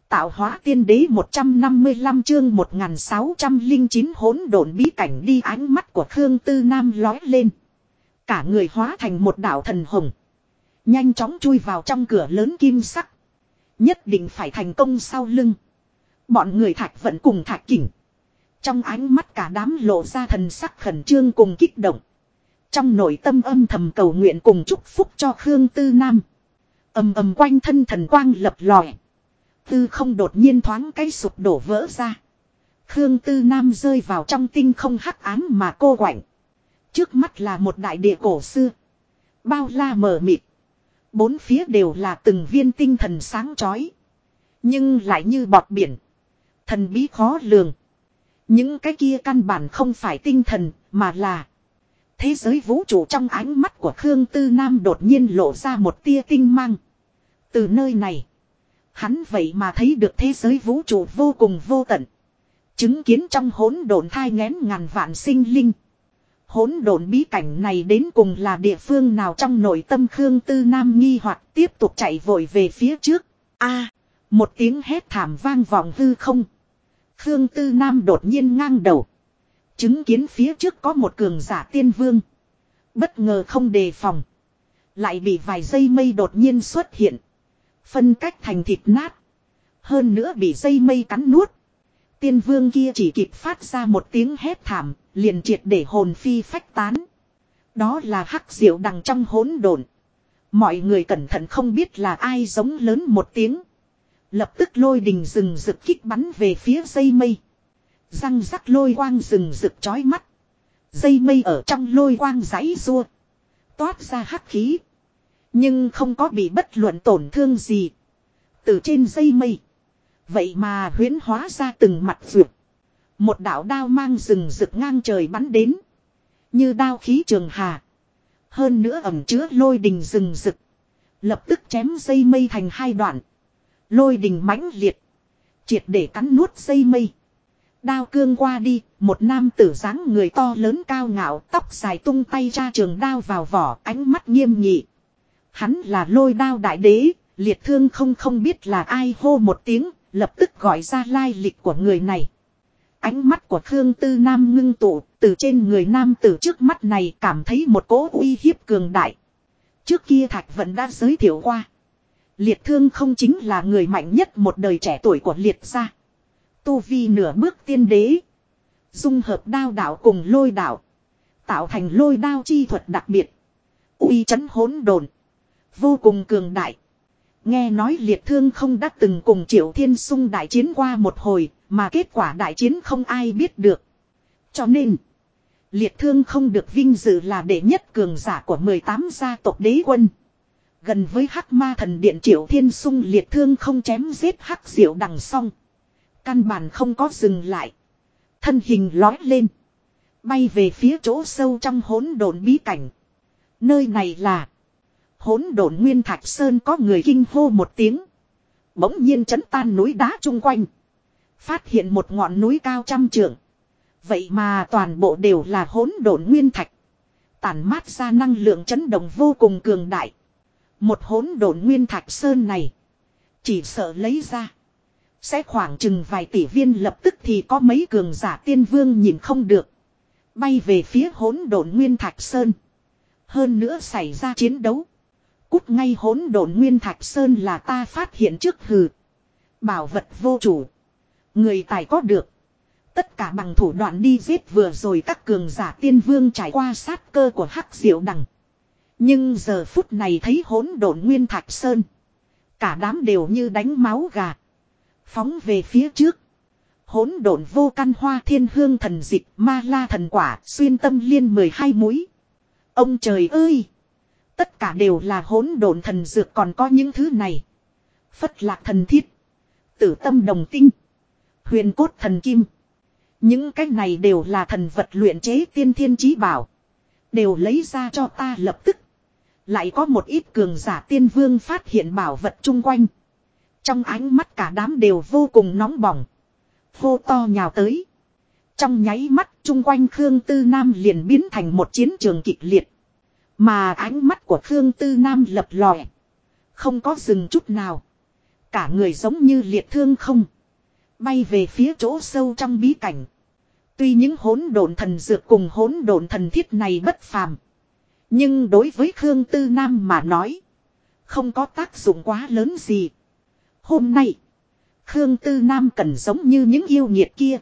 Tạo hóa tiên đế 155 chương 1609 hỗn độn bí cảnh đi, ánh mắt của Khương Tư Nam lói lên. Cả người hóa thành một đạo thần hồng. Nhanh chóng chui vào trong cửa lớn kim sắc. Nhất định phải thành công sau lưng. Bọn người Thạch Vận cùng Thạch Kình. Trong ánh mắt cả đám lộ ra thần sắc khẩn trương cùng kích động. Trong nội tâm âm thầm cầu nguyện cùng chúc phúc cho Khương Tư Nam. Ầm ầm quanh thân thần quang lập lòe. Tư không đột nhiên thoáng cái sụp đổ vỡ ra. Khương Tư Nam rơi vào trong tinh không hắc ám mà cô quạnh. Trước mắt là một đại địa cổ xưa. Bao la mờ mịt. Bốn phía đều là từng viên tinh thần sáng chói. Nhưng lại như bọt biển. Thần bí khó lường. Những cái kia căn bản không phải tinh thần mà là thế giới vũ trụ. Trong ánh mắt của Khương Tư Nam đột nhiên lộ ra một tia tinh mang. Từ nơi này hắn vậy mà thấy được thế giới vũ trụ vô cùng vô tận. Chứng kiến trong hỗn độn thai nghén ngàn vạn sinh linh. Hỗn độn bí cảnh này đến cùng là địa phương nào? Trong nội tâm Khương Tư Nam nghi hoặc tiếp tục chạy vội về phía trước. Một tiếng hét thảm vang vọng hư không. Khương Tư Nam đột nhiên ngang đầu. Chứng kiến phía trước có một cường giả tiên vương. Bất ngờ không đề phòng. Lại bị vài dây mây đột nhiên xuất hiện. Phân cách thành thịt nát. Hơn nữa bị dây mây cắn nuốt. Tiên vương kia chỉ kịp phát ra một tiếng hét thảm. Liền triệt để hồn phi phách tán. Đó là Hắc Diệu Đằng trong hỗn độn. Mọi người cẩn thận không biết là ai giống lớn một tiếng. Lập tức lôi đình rừng rực kích bắn về phía dây mây. Răng rắc lôi quang rừng rực chói mắt. Dây mây ở trong lôi quang giãy giụa. Toát ra hắc khí. Nhưng không có bị bất luận tổn thương gì. Từ trên dây mây. Vậy mà huyễn hóa ra từng mặt vượt. Một đạo đao mang rừng rực ngang trời bắn đến. Như đao khí trường hà. Hơn nữa ẩn chứa lôi đình rừng rực. Lập tức chém dây mây thành hai đoạn. Lôi đình mãnh liệt. Triệt để cắn nuốt dây mây. Đao cương qua đi. Một nam tử dáng người to lớn cao ngạo. Tóc dài tung tay ra trường đao vào vỏ. Ánh mắt nghiêm nghị. Hắn là Lôi Đao đại đế. Liệt Thương không biết là ai, hô một tiếng. Lập tức gọi ra lai lịch của người này. Ánh mắt của Khương Tư Nam ngưng tụ. Từ trên người nam tử trước mắt này cảm thấy một cỗ uy hiếp cường đại. Trước kia Thạch Vận đã giới thiệu qua. Liệt Thương không chính là người mạnh nhất một đời trẻ tuổi của Liệt gia. Tu vi nửa bước tiên đế. Dung hợp đao đạo cùng lôi đạo. Tạo thành lôi đao chi thuật đặc biệt. Uy chấn hỗn độn. Vô cùng cường đại. Nghe nói Liệt Thương không đã từng cùng Triệu Thiên Sung đại chiến qua một hồi. Mà kết quả đại chiến không ai biết được. Cho nên Liệt Thương không được vinh dự là đệ nhất cường giả của 18 gia tộc đế quân. Gần với Hắc Ma Thần Điện Triệu Thiên Sung, Liệt Thương không chém giết Hắc Diệu Đằng xong. Căn bản không có dừng lại. Thân hình lói lên. Bay về phía chỗ sâu trong hỗn độn bí cảnh. Nơi này là Hỗn Độn Nguyên Thạch Sơn. Có người kinh hô một tiếng. Bỗng nhiên chấn tan núi đá chung quanh. Phát hiện một ngọn núi cao 100 trượng. Vậy mà toàn bộ đều là hỗn độn nguyên thạch. Tản mát ra năng lượng chấn động vô cùng cường đại. Một hỗn độn nguyên thạch sơn này. Chỉ sợ lấy ra. Sẽ khoảng chừng vài tỷ viên, lập tức thì có mấy cường giả tiên vương nhìn không được. Bay về phía hỗn độn nguyên thạch sơn. Hơn nữa xảy ra chiến đấu. Cút ngay, hỗn độn nguyên thạch sơn là ta phát hiện trước, hừ. Bảo vật vô chủ. Người tài có được. Tất cả bằng thủ đoạn đi giết vừa rồi các cường giả tiên vương trải qua sát cơ của Hắc Diệu Đằng. Nhưng giờ phút này thấy hỗn độn nguyên thạch sơn. Cả đám đều như đánh máu gà. Phóng về phía trước. Hỗn độn vô căn hoa thiên hương thần dịch, ma la thần quả, xuyên tâm liên 12 múi. Ông trời ơi! Tất cả đều là hỗn độn thần dược, còn có những thứ này. Phất lạc thần thiết. Tử tâm đồng tinh. Huyền cốt thần kim. Những cái này đều là thần vật luyện chế tiên thiên chí bảo. Đều lấy ra cho ta lập tức. Lại có một ít cường giả tiên vương phát hiện bảo vật chung quanh. Trong ánh mắt cả đám đều vô cùng nóng bỏng. Hô to nhào tới. Trong nháy mắt chung quanh Khương Tư Nam liền biến thành một chiến trường kịch liệt. Mà ánh mắt của Khương Tư Nam lập lòe. Không có dừng chút nào. cả người giống như liệt thương không. Bay về phía chỗ sâu trong bí cảnh. Tuy những hỗn độn thần dược cùng hỗn độn thần thiết này bất phàm. Nhưng đối với Khương Tư Nam mà nói. Không có tác dụng quá lớn gì. Hôm nay. Khương Tư Nam cần giống như những yêu nghiệt kia.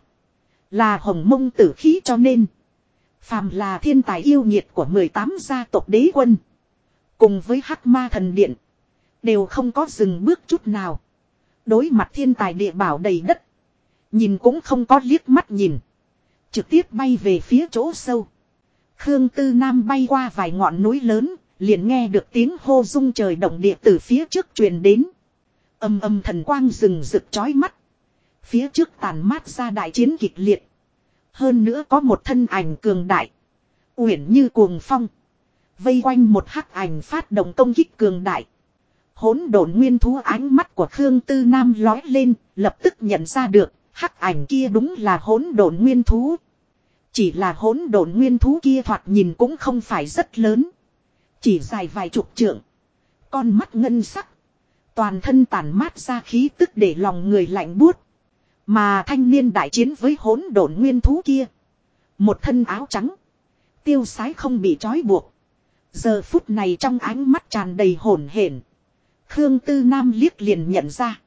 Là hồng mông tử khí cho nên. Phàm là thiên tài yêu nghiệt của 18 gia tộc đế quân. Cùng với Hắc Ma Thần Điện. Đều không có dừng bước chút nào. Đối mặt thiên tài địa bảo đầy đất. Nhìn cũng không có liếc mắt nhìn. Trực tiếp bay về phía chỗ sâu. Khương Tư Nam bay qua vài ngọn núi lớn. Liền nghe được tiếng hô rung trời động địa từ phía trước truyền đến. Âm âm thần quang rừng rực chói mắt. Phía trước tàn mát ra đại chiến kịch liệt. Hơn nữa có một thân ảnh cường đại. Uyển như cuồng phong. Vây quanh một hắc ảnh phát động công kích cường đại. Hỗn độn nguyên thú ánh mắt của Khương Tư Nam lói lên. Lập tức nhận ra được. Hắc ảnh kia đúng là hỗn độn nguyên thú. Chỉ là hỗn độn nguyên thú kia thoạt nhìn cũng không phải rất lớn. Chỉ dài vài chục trượng. Con mắt ngân sắc. Toàn thân tản mát ra khí tức để lòng người lạnh buốt. Mà thanh niên đại chiến với hỗn độn nguyên thú kia. Một thân áo trắng. Tiêu sái không bị trói buộc. Giờ phút này trong ánh mắt tràn đầy hổn hển. Khương Tư Nam liếc liền nhận ra.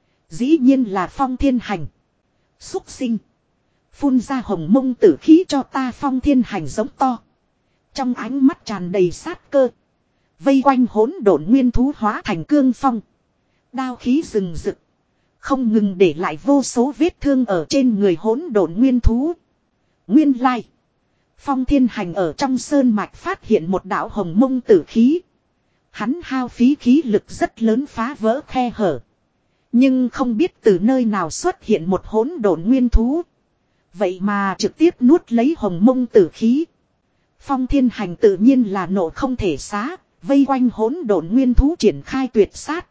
Dĩ nhiên là Phong Thiên Hành. Xúc sinh. Phun ra hồng mông tử khí cho ta. Phong Thiên Hành giống to. Trong ánh mắt tràn đầy sát cơ. Vây quanh hỗn độn nguyên thú hóa thành cương phong. Đao khí rừng rực. Không ngừng để lại vô số vết thương ở trên người hỗn độn nguyên thú. Nguyên lai. Phong Thiên Hành ở trong sơn mạch phát hiện một đạo hồng mông tử khí. Hắn hao phí khí lực rất lớn phá vỡ khe hở. Nhưng không biết từ nơi nào xuất hiện một hỗn độn nguyên thú. Vậy mà trực tiếp nuốt lấy hồng mông tử khí. Phong Thiên Hành tự nhiên là nộ không thể xá. Vây quanh hỗn độn nguyên thú triển khai tuyệt sát.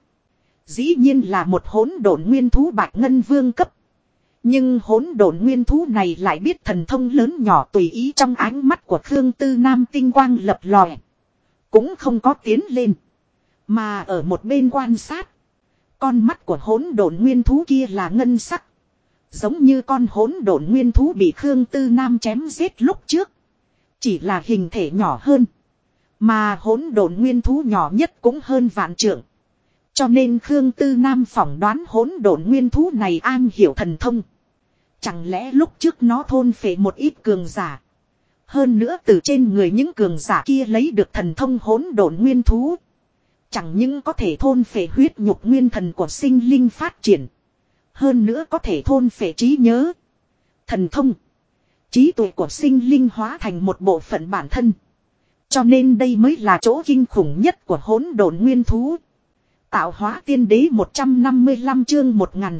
Dĩ nhiên là một hỗn độn nguyên thú bạch ngân vương cấp. Nhưng hỗn độn nguyên thú này lại biết thần thông lớn nhỏ tùy ý trong ánh mắt của Khương Tư Nam tinh quang lập lòe. Cũng không có tiến lên. Mà ở một bên quan sát. Con mắt của hỗn độn nguyên thú kia là ngân sắc. Giống như con hỗn độn nguyên thú bị Khương Tư Nam chém giết lúc trước. Chỉ là hình thể nhỏ hơn. Mà hỗn độn nguyên thú nhỏ nhất cũng hơn vạn trượng. Cho nên Khương Tư Nam phỏng đoán hỗn độn nguyên thú này an hiểu thần thông. Chẳng lẽ lúc trước nó thôn phệ một ít cường giả. Hơn nữa từ trên người những cường giả kia lấy được thần thông hỗn độn nguyên thú. Chẳng những có thể thôn phệ huyết nhục nguyên thần của sinh linh phát triển. Hơn nữa có thể thôn phệ trí nhớ. Thần thông. Trí tuệ của sinh linh hóa thành một bộ phận bản thân. Cho nên đây mới là chỗ kinh khủng nhất của hỗn độn nguyên thú. Tạo hóa tiên đế 155 chương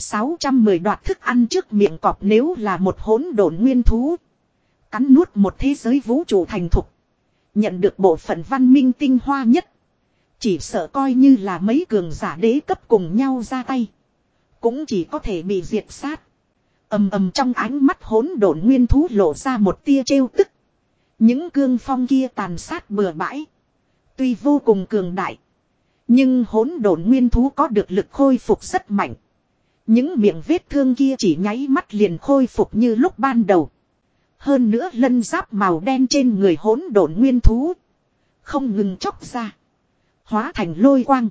1610 đoạt thức ăn trước miệng cọp nếu là một hỗn độn nguyên thú. Cắn nuốt một thế giới vũ trụ thành thục. Nhận được bộ phận văn minh tinh hoa nhất. Chỉ sợ coi như là mấy cường giả đế cấp cùng nhau ra tay. Cũng chỉ có thể bị diệt sát. Ầm ầm trong ánh mắt hỗn độn nguyên thú lộ ra một tia trêu tức. Những cương phong kia tàn sát bừa bãi. Tuy vô cùng cường đại. Nhưng hỗn độn nguyên thú có được lực khôi phục rất mạnh. Những miệng vết thương kia chỉ nháy mắt liền khôi phục như lúc ban đầu. Hơn nữa lân giáp màu đen trên người hỗn độn nguyên thú. Không ngừng chóc ra. Hóa thành lôi quang.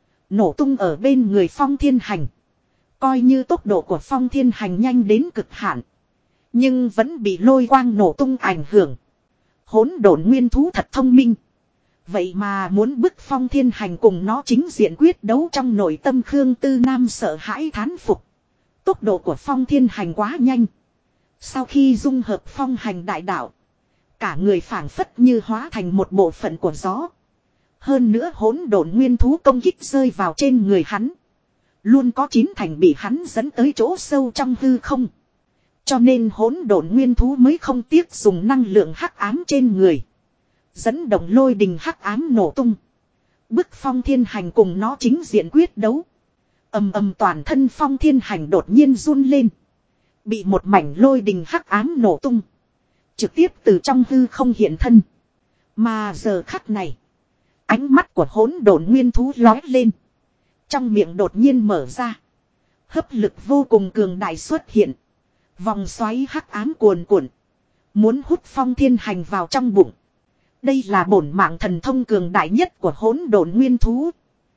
Nổ tung ở bên người Phong Thiên Hành. Coi như tốc độ của Phong Thiên Hành nhanh đến cực hạn. Nhưng vẫn bị lôi quang nổ tung ảnh hưởng. Hỗn độn nguyên thú thật thông minh. Vậy mà muốn bức Phong Thiên Hành cùng nó chính diện quyết đấu trong nội tâm Khương Tư Nam sợ hãi thán phục. Tốc độ của Phong Thiên Hành quá nhanh. Sau khi dung hợp phong hành đại đạo. Cả người phảng phất như hóa thành một bộ phận của gió. Hơn nữa hỗn độn nguyên thú công kích rơi vào trên người hắn. Luôn có 9 thành bị hắn dẫn tới chỗ sâu trong hư không. Cho nên hỗn độn nguyên thú mới không tiếc dùng năng lượng hắc ám trên người. Dẫn động lôi đình hắc ám nổ tung. Bức Phong Thiên Hành cùng nó chính diện quyết đấu. Ầm ầm toàn thân Phong Thiên Hành đột nhiên run lên. Bị một mảnh lôi đình hắc ám nổ tung. Trực tiếp từ trong hư không hiện thân. Mà giờ khắc này. Ánh mắt của hỗn độn nguyên thú lói lên. Trong miệng đột nhiên mở ra. Hấp lực vô cùng cường đại xuất hiện. Vòng xoáy hắc ám cuồn cuộn. Muốn hút Phong Thiên Hành vào trong bụng. Đây là bổn mạng thần thông cường đại nhất của hỗn độn nguyên thú.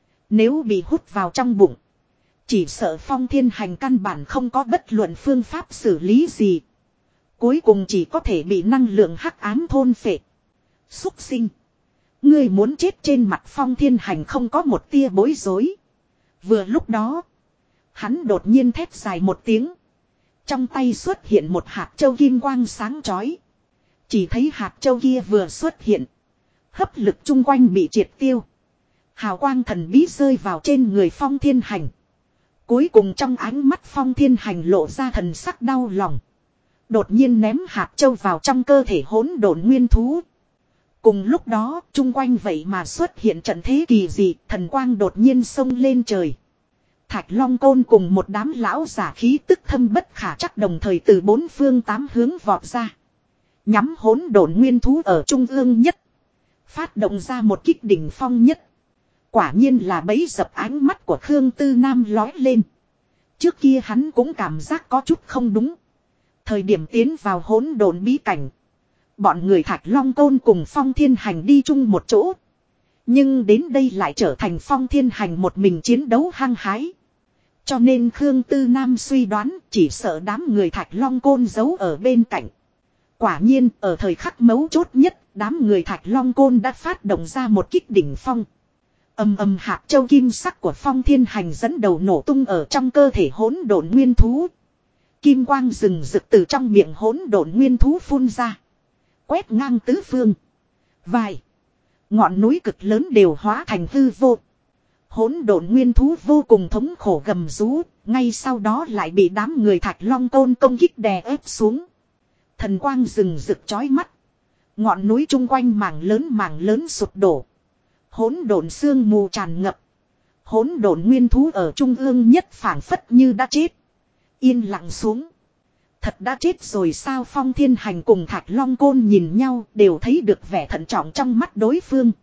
Nếu bị hút vào trong bụng. Chỉ sợ Phong Thiên Hành căn bản không có bất luận phương pháp xử lý gì. Cuối cùng chỉ có thể bị năng lượng hắc ám thôn phệ. Xúc sinh. Ngươi muốn chết trên mặt Phong Thiên Hành không có một tia bối rối. Vừa lúc đó. Hắn đột nhiên thét dài một tiếng. Trong tay xuất hiện một hạt châu kim quang sáng chói. Chỉ thấy hạt châu kia vừa xuất hiện. Hấp lực chung quanh bị triệt tiêu. Hào quang thần bí rơi vào trên người Phong Thiên Hành. Cuối cùng trong ánh mắt Phong Thiên Hành lộ ra thần sắc đau lòng. Đột nhiên ném hạt châu vào trong cơ thể hỗn độn nguyên thú. Cùng lúc đó, chung quanh vậy mà xuất hiện trận thế kỳ dị, thần quang đột nhiên xông lên trời. Thạch Long Côn cùng một đám lão giả khí tức thâm bất khả trắc đồng thời từ bốn phương tám hướng vọt ra. Nhắm hỗn độn nguyên thú ở trung ương nhất. Phát động ra một kích đỉnh phong nhất. Quả nhiên là bấy dập ánh mắt của Khương Tư Nam lói lên. Trước kia hắn cũng cảm giác có chút không đúng. Thời điểm tiến vào hỗn độn bí cảnh. Bọn người Thạch Long Côn cùng Phong Thiên Hành đi chung một chỗ. Nhưng đến đây lại trở thành Phong Thiên Hành một mình chiến đấu hăng hái. Cho nên Khương Tư Nam suy đoán chỉ sợ đám người Thạch Long Côn giấu ở bên cạnh. Quả nhiên ở thời khắc mấu chốt nhất, đám người Thạch Long Côn đã phát động ra một kích đỉnh phong. Ầm ầm hạt châu kim sắc của Phong Thiên Hành dẫn đầu nổ tung ở trong cơ thể hỗn độn nguyên thú. Kim quang rừng rực từ trong miệng hỗn độn nguyên thú phun ra. Quét ngang tứ phương. Vài. Ngọn núi cực lớn đều hóa thành hư vô. Hỗn độn nguyên thú vô cùng thống khổ gầm rú. Ngay sau đó lại bị đám người Thạch Long Côn công kích đè ép xuống. Thần quang rừng rực chói mắt. Ngọn núi chung quanh mảng lớn sụp đổ. Hỗn độn sương mù tràn ngập. Hỗn độn nguyên thú ở trung ương nhất phảng phất như đã chết. Yên lặng xuống. Thật đã chết rồi sao? Phong Thiên Hành cùng Thạch Long Côn nhìn nhau đều thấy được vẻ thận trọng trong mắt đối phương.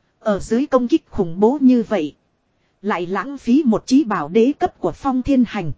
Ở dưới công kích khủng bố như vậy. Lại lãng phí một chí bảo đế cấp của Phong Thiên Hành.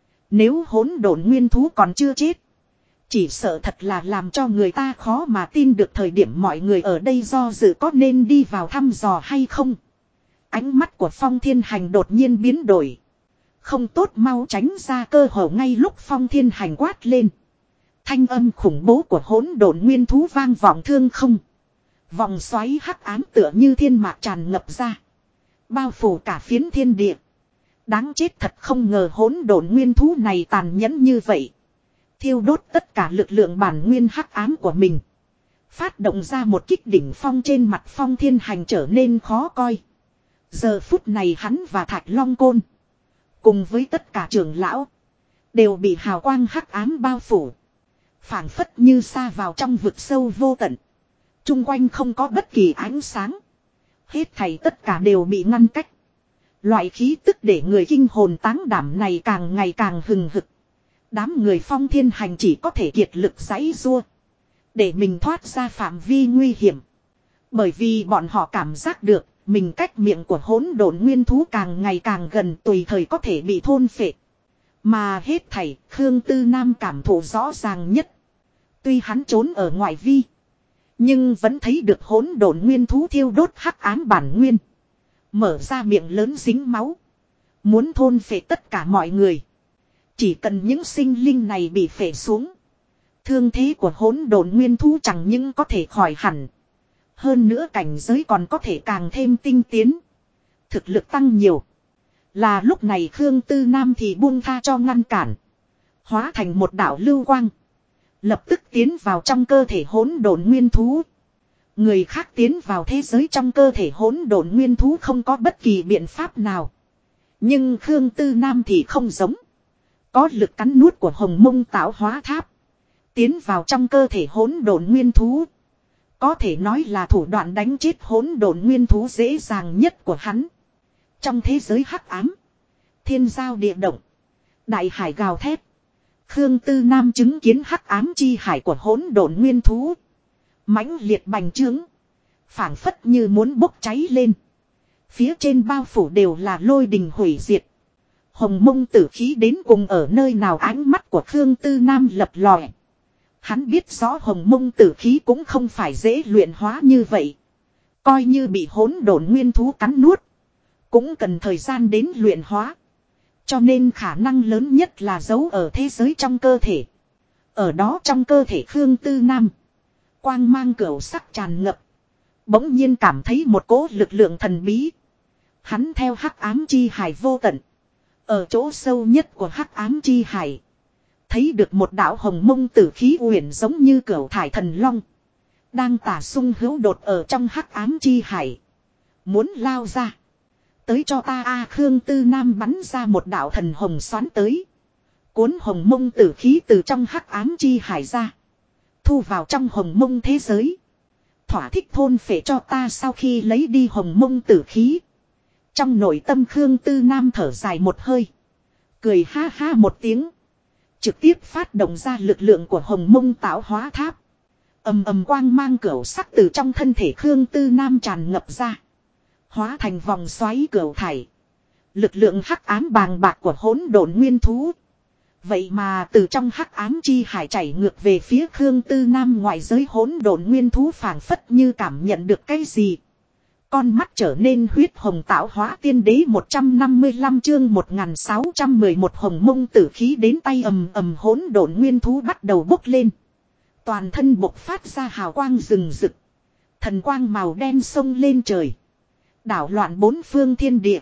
Nếu hỗn độn nguyên thú còn chưa chết. Chỉ sợ thật là làm cho người ta khó mà tin được thời điểm mọi người ở đây do dự có nên đi vào thăm dò hay không. Ánh mắt của Phong Thiên Hành đột nhiên biến đổi. Không tốt, mau tránh ra cơ hội. Ngay lúc Phong Thiên Hành quát lên. Thanh âm khủng bố của hỗn độn nguyên thú vang vọng thương không. Vòng xoáy hắc ám tựa như thiên mạc tràn ngập ra. Bao phủ cả phiến thiên địa. Đáng chết thật, không ngờ hỗn độn nguyên thú này tàn nhẫn như vậy. Thiêu đốt tất cả lực lượng bản nguyên hắc ám của mình. Phát động ra một kích đỉnh phong. Trên mặt Phong Thiên Hành trở nên khó coi. Giờ phút này hắn và Thạch Long Côn cùng với tất cả trưởng lão đều bị hào quang hắc ám bao phủ. Phảng phất như sa vào trong vực sâu vô tận. Trung quanh không có bất kỳ ánh sáng. Hết thảy tất cả đều bị ngăn cách. Loại khí tức để người kinh hồn táng đảm này càng ngày càng hừng hực. Đám người Phong Thiên Hành chỉ có thể kiệt lực giãy giụa để mình thoát ra phạm vi nguy hiểm. Bởi vì bọn họ cảm giác được mình cách miệng của hỗn độn nguyên thú càng ngày càng gần, tùy thời có thể bị thôn phệ. Mà hết thảy Khương Tư Nam cảm thụ rõ ràng nhất. Tuy hắn trốn ở ngoại vi, nhưng vẫn thấy được hỗn độn nguyên thú thiêu đốt hắc ám bản nguyên. Mở ra miệng lớn dính máu. Muốn thôn phệ tất cả mọi người. Chỉ cần những sinh linh này bị phệ xuống. Thương thế của hỗn độn nguyên thú chẳng những có thể khỏi hẳn. Hơn nữa cảnh giới còn có thể càng thêm tinh tiến. Thực lực tăng nhiều. Là lúc này Khương Tư Nam thì buông tha cho ngăn cản. Hóa thành một đạo lưu quang. Lập tức tiến vào trong cơ thể hỗn độn nguyên thú. Người khác tiến vào thế giới trong cơ thể hỗn độn nguyên thú không có bất kỳ biện pháp nào. Nhưng Khương Tư Nam thì không giống. Có lực cắn nuốt của Hồng Mông Tạo Hóa Tháp. Tiến vào trong cơ thể hỗn độn nguyên thú. Có thể nói là thủ đoạn đánh chết hỗn độn nguyên thú dễ dàng nhất của hắn. Trong thế giới hắc ám, thiên giao địa động, đại hải gào thét. Khương Tư Nam chứng kiến hắc ám chi hải của hỗn độn nguyên thú. Mãnh liệt bành trướng. Phảng phất như muốn bốc cháy lên. Phía trên bao phủ đều là lôi đình hủy diệt. Hồng mông tử khí đến cùng ở nơi nào, ánh mắt của Khương Tư Nam lập lòe. Hắn biết rõ hồng mông tử khí cũng không phải dễ luyện hóa như vậy. Coi như bị hỗn độn nguyên thú cắn nuốt, cũng cần thời gian đến luyện hóa. Cho nên khả năng lớn nhất là giấu ở thế giới trong cơ thể. Ở đó trong cơ thể Khương Tư Nam, quang mang cửu sắc tràn ngập. Bỗng nhiên cảm thấy một cỗ lực lượng thần bí. Hắn theo hắc ám chi hải vô tận. Ở chỗ sâu nhất của hắc ám chi hải, thấy được một đạo hồng mông tử khí uyển giống như cửu thải thần long. Đang tả sung hữu đột ở trong hắc ám chi hải. Muốn lao ra. Tới cho ta a. Khương Tư Nam bắn ra một đạo thần hồng xoắn tới. Cuốn hồng mông tử khí từ trong hắc ám chi hải ra. Thu vào trong hồng mông thế giới. Thỏa thích thôn phệ cho ta. Sau khi lấy đi hồng mông tử khí, trong nội tâm Khương Tư Nam thở dài một hơi. Cười ha ha một tiếng. Trực tiếp phát động ra lực lượng của hồng mông tạo hóa tháp. Ầm ầm quang mang cửu sắc từ trong thân thể Khương Tư Nam tràn ngập ra. Hóa thành vòng xoáy cửu thải. Lực lượng hắc ám bàng bạc của hỗn độn nguyên thú. Vậy mà từ trong hắc ám chi hải chảy ngược về phía Khương Tư Nam, ngoại giới hỗn độn nguyên thú phảng phất như cảm nhận được cái gì. Con mắt trở nên huyết hồng. Tạo hóa tiên đế 155 chương 1611 hồng mông tử khí đến tay, ầm ầm hỗn độn nguyên thú bắt đầu bốc lên. Toàn thân bộc phát ra hào quang rừng rực. Thần quang màu đen sông lên trời. Đảo loạn bốn phương thiên địa.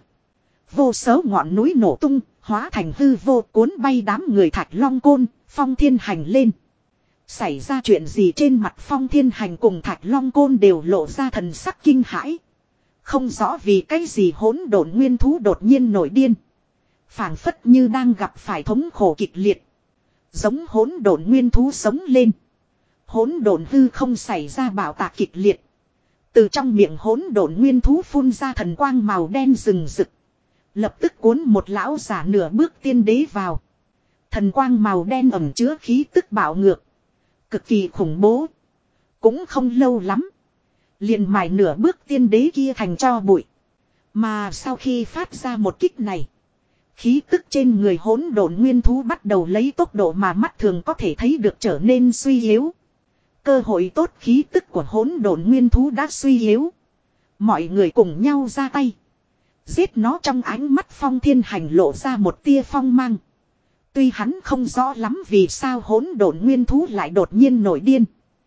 Vô số ngọn núi nổ tung, hóa thành hư vô, cuốn bay đám người Thạch Long Côn, Phong Thiên Hành lên. Xảy ra chuyện gì? Trên mặt Phong Thiên Hành cùng Thạch Long Côn đều lộ ra thần sắc kinh hãi. Không rõ vì cái gì hỗn độn nguyên thú đột nhiên nổi điên. Phảng phất như đang gặp phải thống khổ kịch liệt. Giống hỗn độn nguyên thú sống lên. Hỗn độn hư không xảy ra bạo tạc kịch liệt. Từ trong miệng hỗn độn nguyên thú phun ra thần quang màu đen rừng rực. Lập tức cuốn một lão giả nửa bước tiên đế vào. Thần quang màu đen ẩn chứa khí tức bạo ngược. Cực kỳ khủng bố. Cũng không lâu lắm, liền mài nửa bước tiên đế kia thành tro bụi. Mà sau khi phát ra một kích này, khí tức trên người hỗn độn nguyên thú bắt đầu lấy tốc độ mà mắt thường có thể thấy được trở nên suy yếu. Cơ hội tốt, khí tức của hỗn độn nguyên thú đã suy yếu. Mọi người cùng nhau ra tay giết nó. Trong ánh mắt Phong Thiên Hành lộ ra một tia phong mang. Tuy hắn không rõ lắm vì sao hỗn độn nguyên thú lại đột nhiên nổi điên,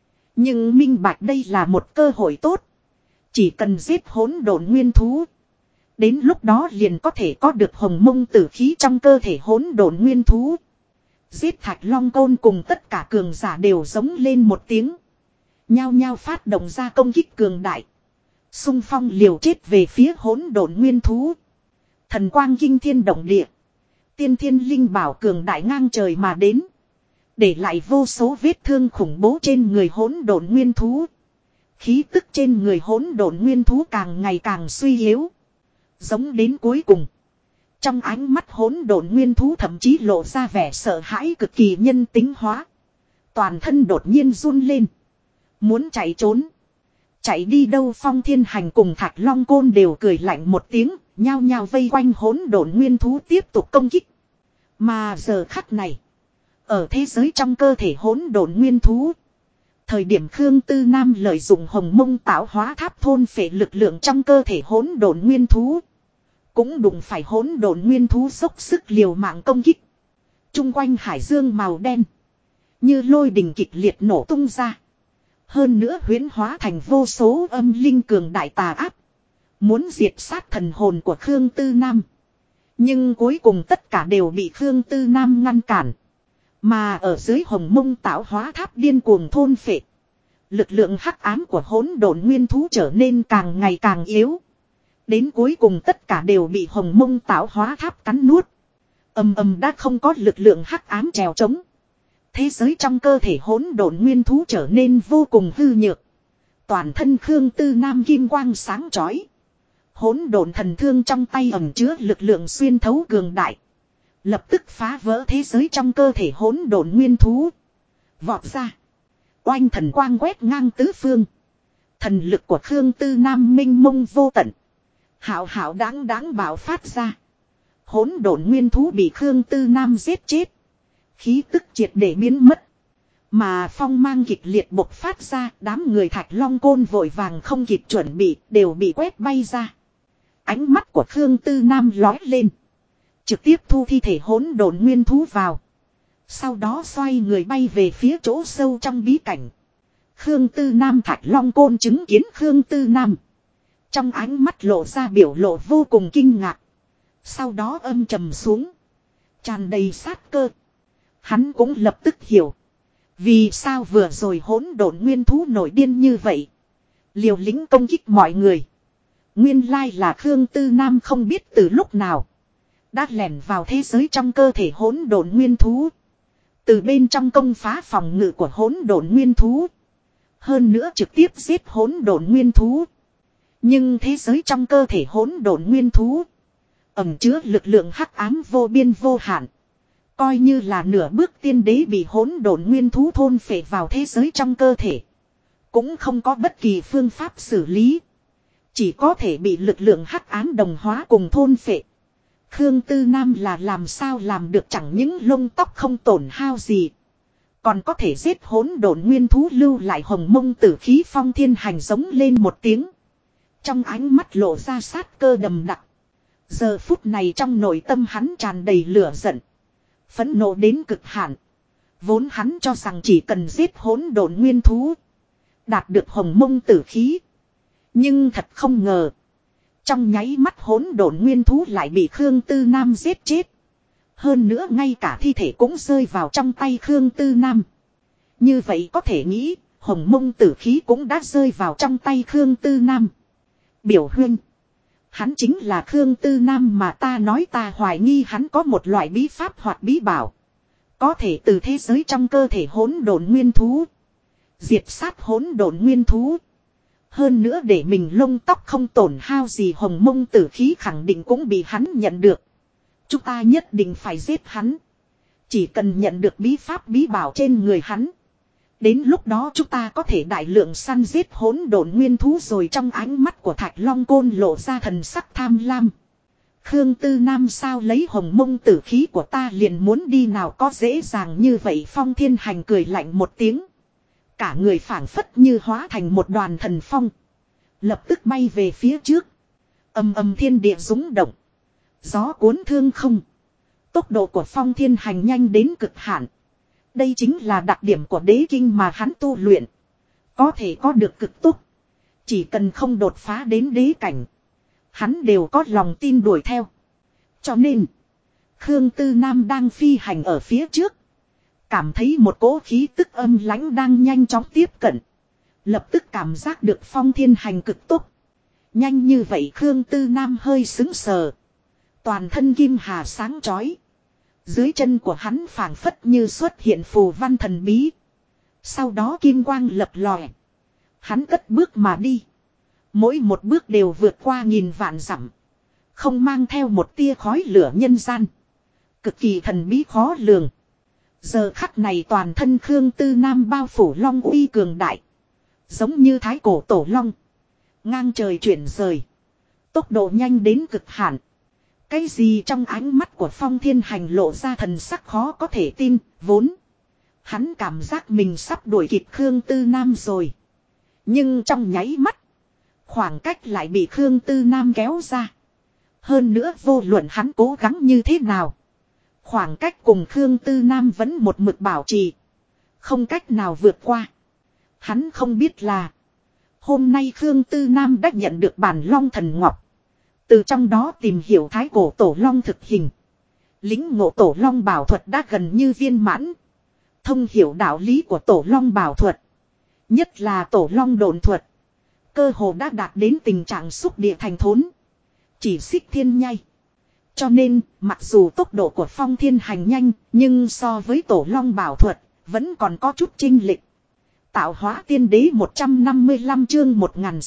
nhưng minh bạch đây là một cơ hội tốt. Chỉ cần giết hỗn độn nguyên thú, đến lúc đó liền có thể có được hồng mông tử khí trong cơ thể hỗn độn nguyên thú. Giết Thạch Long Côn cùng tất cả cường giả đều giống lên một tiếng. Nhao nhao phát động ra công kích cường đại. Xung phong liều chết về phía hỗn độn nguyên thú. Thần quang kinh thiên động địa. Tiên thiên linh bảo cường đại ngang trời mà đến. Để lại vô số vết thương khủng bố trên người hỗn độn nguyên thú. Khí tức trên người hỗn độn nguyên thú càng ngày càng suy yếu. Giống đến cuối cùng, trong ánh mắt hỗn độn nguyên thú thậm chí lộ ra vẻ sợ hãi cực kỳ nhân tính hóa. Toàn thân đột nhiên run lên. Muốn chạy trốn. Chạy đi đâu? Phong Thiên Hành cùng Thạch Long Côn đều cười lạnh một tiếng, nhao nhao vây quanh hỗn độn nguyên thú tiếp tục công kích. Mà giờ khắc này, ở thế giới trong cơ thể hỗn độn nguyên thú, thời điểm Khương Tư Nam lợi dụng hồng mông tạo hóa tháp thôn phệ lực lượng trong cơ thể hỗn độn nguyên thú, cũng đụng phải hỗn độn nguyên thú dốc sức liều mạng công kích. Trung quanh hải dương màu đen như lôi đình kịch liệt nổ tung ra. Hơn nữa huyễn hóa thành vô số âm linh cường đại tà áp, muốn diệt sát thần hồn của Khương Tư Nam. Nhưng cuối cùng tất cả đều bị Khương Tư Nam ngăn cản. Mà ở dưới hồng mông tạo hóa tháp điên cuồng thôn phệ, lực lượng hắc ám của hỗn độn nguyên thú trở nên càng ngày càng yếu. Đến cuối cùng tất cả đều bị hồng mông tạo hóa tháp cắn nuốt. Ầm ầm đã không có lực lượng hắc ám trèo trống. Thế giới trong cơ thể hỗn độn nguyên thú trở nên vô cùng hư nhược. Toàn thân Khương Tư Nam kim quang sáng chói. Hỗn độn thần thương trong tay ẩn chứa lực lượng xuyên thấu cường đại, lập tức phá vỡ thế giới trong cơ thể hỗn độn nguyên thú. Vọt ra. Oanh thần quang quét ngang tứ phương. Thần lực của Khương Tư Nam minh mông vô tận. Hảo hảo đáng đáng bạo phát ra. Hỗn độn nguyên thú bị Khương Tư Nam giết chết. Khí tức triệt để biến mất. Mà phong mang kịch liệt bộc phát ra, đám người Thạch Long Côn vội vàng không kịp chuẩn bị, đều bị quét bay ra. Ánh mắt của Khương Tư Nam lói lên. Trực tiếp thu thi thể hỗn độn nguyên thú vào. Sau đó xoay người bay về phía chỗ sâu trong bí cảnh. Khương Tư Nam Thạch Long Côn chứng kiến Khương Tư Nam. Trong ánh mắt lộ ra biểu lộ vô cùng kinh ngạc. Sau đó âm trầm xuống. Tràn đầy sát cơ. Hắn cũng lập tức hiểu. Vì sao vừa rồi hỗn độn nguyên thú nổi điên như vậy. Liều lĩnh công kích mọi người. Nguyên lai là Khương Tư Nam không biết từ lúc nào. Đã lẻn vào thế giới trong cơ thể hỗn độn nguyên thú. Từ bên trong công phá phòng ngự của hỗn độn nguyên thú. Hơn nữa trực tiếp giết hỗn độn nguyên thú. Nhưng thế giới trong cơ thể hỗn độn nguyên thú ẩn chứa lực lượng hắc ám vô biên vô hạn. Coi như là nửa bước tiên đế bị hỗn độn nguyên thú thôn phệ vào thế giới trong cơ thể. Cũng không có bất kỳ phương pháp xử lý. Chỉ có thể bị lực lượng hắc ám đồng hóa cùng thôn phệ. Khương Tư Nam là làm sao làm được chẳng những lông tóc không tổn hao gì. Còn có thể giết hỗn độn nguyên thú lưu lại hồng mông tử khí phong thiên hành giống lên một tiếng. Trong ánh mắt lộ ra sát cơ đầm đặc. Giờ phút này trong nội tâm hắn tràn đầy lửa giận. Phẫn nộ đến cực hạn. Vốn hắn cho rằng chỉ cần giết hỗn độn nguyên thú. Đạt được hồng mông tử khí. Nhưng thật không ngờ. Trong nháy mắt hỗn độn nguyên thú lại bị Khương Tư Nam giết chết. Hơn nữa ngay cả thi thể cũng rơi vào trong tay Khương Tư Nam. Như vậy có thể nghĩ, hồng mông tử khí cũng đã rơi vào trong tay Khương Tư Nam. Biểu huynh. Hắn chính là Khương Tư Nam mà ta nói, ta hoài nghi hắn có một loại bí pháp hoặc bí bảo. Có thể từ thế giới trong cơ thể hỗn độn nguyên thú. Diệt sát hỗn độn nguyên thú. Hơn nữa để mình lông tóc không tổn hao gì, hồng mông tử khí khẳng định cũng bị hắn nhận được. Chúng ta nhất định phải giết hắn. Chỉ cần nhận được bí pháp bí bảo trên người hắn. Đến lúc đó chúng ta có thể đại lượng săn giết hỗn độn nguyên thú rồi. Trong ánh mắt của Thạch Long Côn lộ ra thần sắc tham lam. Khương Tư Nam sao lấy hồng mông tử khí của ta liền muốn đi, nào có dễ dàng như vậy. Phong Thiên Hành cười lạnh một tiếng. Cả người phảng phất như hóa thành một đoàn thần phong. Lập tức bay về phía trước. Ầm ầm thiên địa rúng động. Gió cuốn thương không. Tốc độ của Phong Thiên Hành nhanh đến cực hạn. Đây chính là đặc điểm của đế kinh mà hắn tu luyện. Có thể có được cực tốc. Chỉ cần không đột phá đến đế cảnh. Hắn đều có lòng tin đuổi theo. Cho nên. Khương Tư Nam đang phi hành ở phía trước. Cảm thấy một cỗ khí tức âm lãnh đang nhanh chóng tiếp cận. Lập tức cảm giác được Phong Thiên Hành cực tốc. Nhanh như vậy Khương Tư Nam hơi sững sờ. Toàn thân kim hà sáng chói. Dưới chân của hắn phảng phất như xuất hiện phù văn thần bí. Sau đó kim quang lập lòe. Hắn cất bước mà đi. Mỗi một bước đều vượt qua nghìn vạn dặm. Không mang theo một tia khói lửa nhân gian. Cực kỳ thần bí khó lường. Giờ khắc này toàn thân Khương Tư Nam bao phủ long uy cường đại. Giống như thái cổ tổ long. Ngang trời chuyển rời. Tốc độ nhanh đến cực hạn. Cái gì trong ánh mắt của Phong Thiên Hành lộ ra thần sắc khó có thể tin, vốn. Hắn cảm giác mình sắp đuổi kịp Khương Tư Nam rồi. Nhưng trong nháy mắt. Khoảng cách lại bị Khương Tư Nam kéo ra. Hơn nữa vô luận hắn cố gắng như thế nào. Khoảng cách cùng Khương Tư Nam vẫn một mực bảo trì. Không cách nào vượt qua. Hắn không biết là. Hôm nay Khương Tư Nam đã nhận được bản Long Thần Ngọc. Từ trong đó tìm hiểu thái cổ tổ long thực hình. Lính ngộ tổ long bảo thuật đã gần như viên mãn. Thông hiểu đạo lý của tổ long bảo thuật. Nhất là tổ long độn thuật. Cơ hồ đã đạt đến tình trạng xúc địa thành thốn. Chỉ xích thiên nhai. Cho nên, mặc dù tốc độ của Phong Thiên Hành nhanh, nhưng so với tổ long bảo thuật, vẫn còn có chút chênh lệch. Tạo hóa tiên đế 155 chương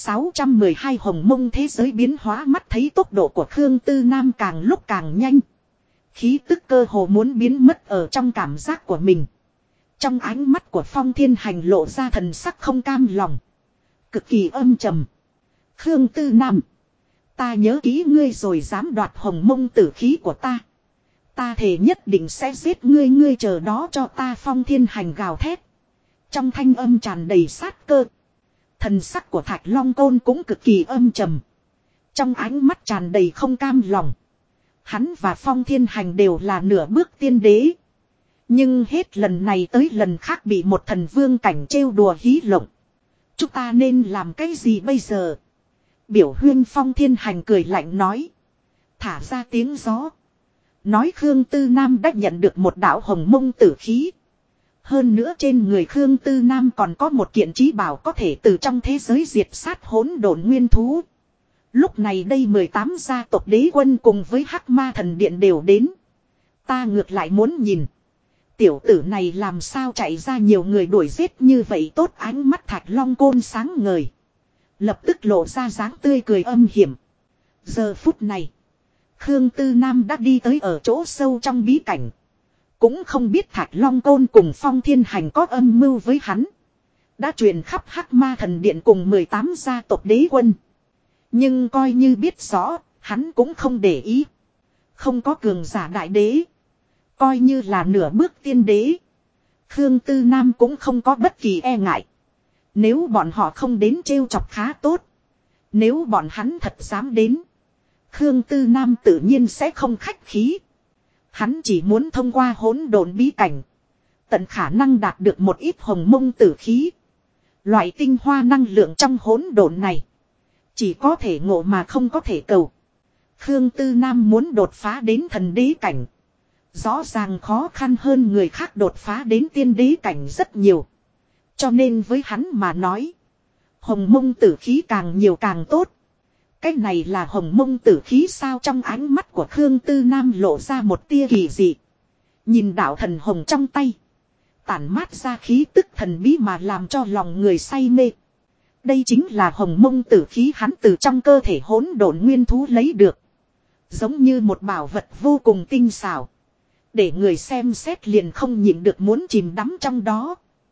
1612 hồng mông thế giới biến hóa, mắt thấy tốc độ của Khương Tư Nam càng lúc càng nhanh. Khí tức cơ hồ muốn biến mất ở trong cảm giác của mình. Trong ánh mắt của Phong Thiên Hành lộ ra thần sắc không cam lòng. Cực kỳ âm trầm. Khương Tư Nam. Ta nhớ kỹ ngươi rồi dám đoạt hồng mông tử khí của ta. Ta thề nhất định sẽ giết ngươi, ngươi chờ đó cho ta. Phong Thiên Hành gào thét. Trong thanh âm tràn đầy sát cơ. Thần sắc của Thạch Long Côn cũng cực kỳ âm trầm. Trong ánh mắt tràn đầy không cam lòng. Hắn và Phong Thiên Hành đều là nửa bước tiên đế. Nhưng hết lần này tới lần khác bị một thần vương cảnh trêu đùa hí lộng. Chúng ta nên làm cái gì bây giờ? Biểu huyên Phong Thiên Hành cười lạnh nói. Thả ra tiếng gió. Nói Khương Tư Nam đã nhận được một đạo hồng mông tử khí. Hơn nữa trên người Khương Tư Nam còn có một kiện trí bảo có thể từ trong thế giới diệt sát hỗn độn nguyên thú. Lúc này đây 18 gia tộc đế quân cùng với Hắc Ma Thần Điện đều đến. Ta ngược lại muốn nhìn. Tiểu tử này làm sao chạy ra nhiều người đuổi giết như vậy. Tốt, ánh mắt Thạch Long Côn sáng ngời. Lập tức lộ ra dáng tươi cười âm hiểm. Giờ phút này, Khương Tư Nam đã đi tới ở chỗ sâu trong bí cảnh. Cũng không biết Thạch Long Côn cùng Phong Thiên Hành có âm mưu với hắn. Đã truyền khắp Hắc Ma Thần Điện cùng 18 gia tộc đế quân. Nhưng coi như biết rõ, hắn cũng không để ý. Không có cường giả đại đế. Coi như là nửa bước tiên đế. Khương Tư Nam cũng không có bất kỳ e ngại. Nếu bọn họ không đến trêu chọc khá tốt. Nếu bọn hắn thật dám đến. Khương Tư Nam tự nhiên sẽ không khách khí. Hắn chỉ muốn thông qua hỗn độn bí cảnh. Tận khả năng đạt được một ít hồng mông tử khí. Loại tinh hoa năng lượng trong hỗn độn này. Chỉ có thể ngộ mà không có thể cầu. Khương Tư Nam muốn đột phá đến thần đế cảnh. Rõ ràng khó khăn hơn người khác đột phá đến tiên đế cảnh rất nhiều. Cho nên với hắn mà nói. Hồng mông tử khí càng nhiều càng tốt. Cái này là hồng mông tử khí sao? Trong ánh mắt của Khương Tư Nam lộ ra một tia kỳ dị. Nhìn đạo thần hồng trong tay. Tản mát ra khí tức thần bí mà làm cho lòng người say mê. Đây chính là hồng mông tử khí hắn từ trong cơ thể hỗn độn nguyên thú lấy được. Giống như một bảo vật vô cùng tinh xảo. Để người xem xét liền không nhịn được muốn chìm đắm trong đó.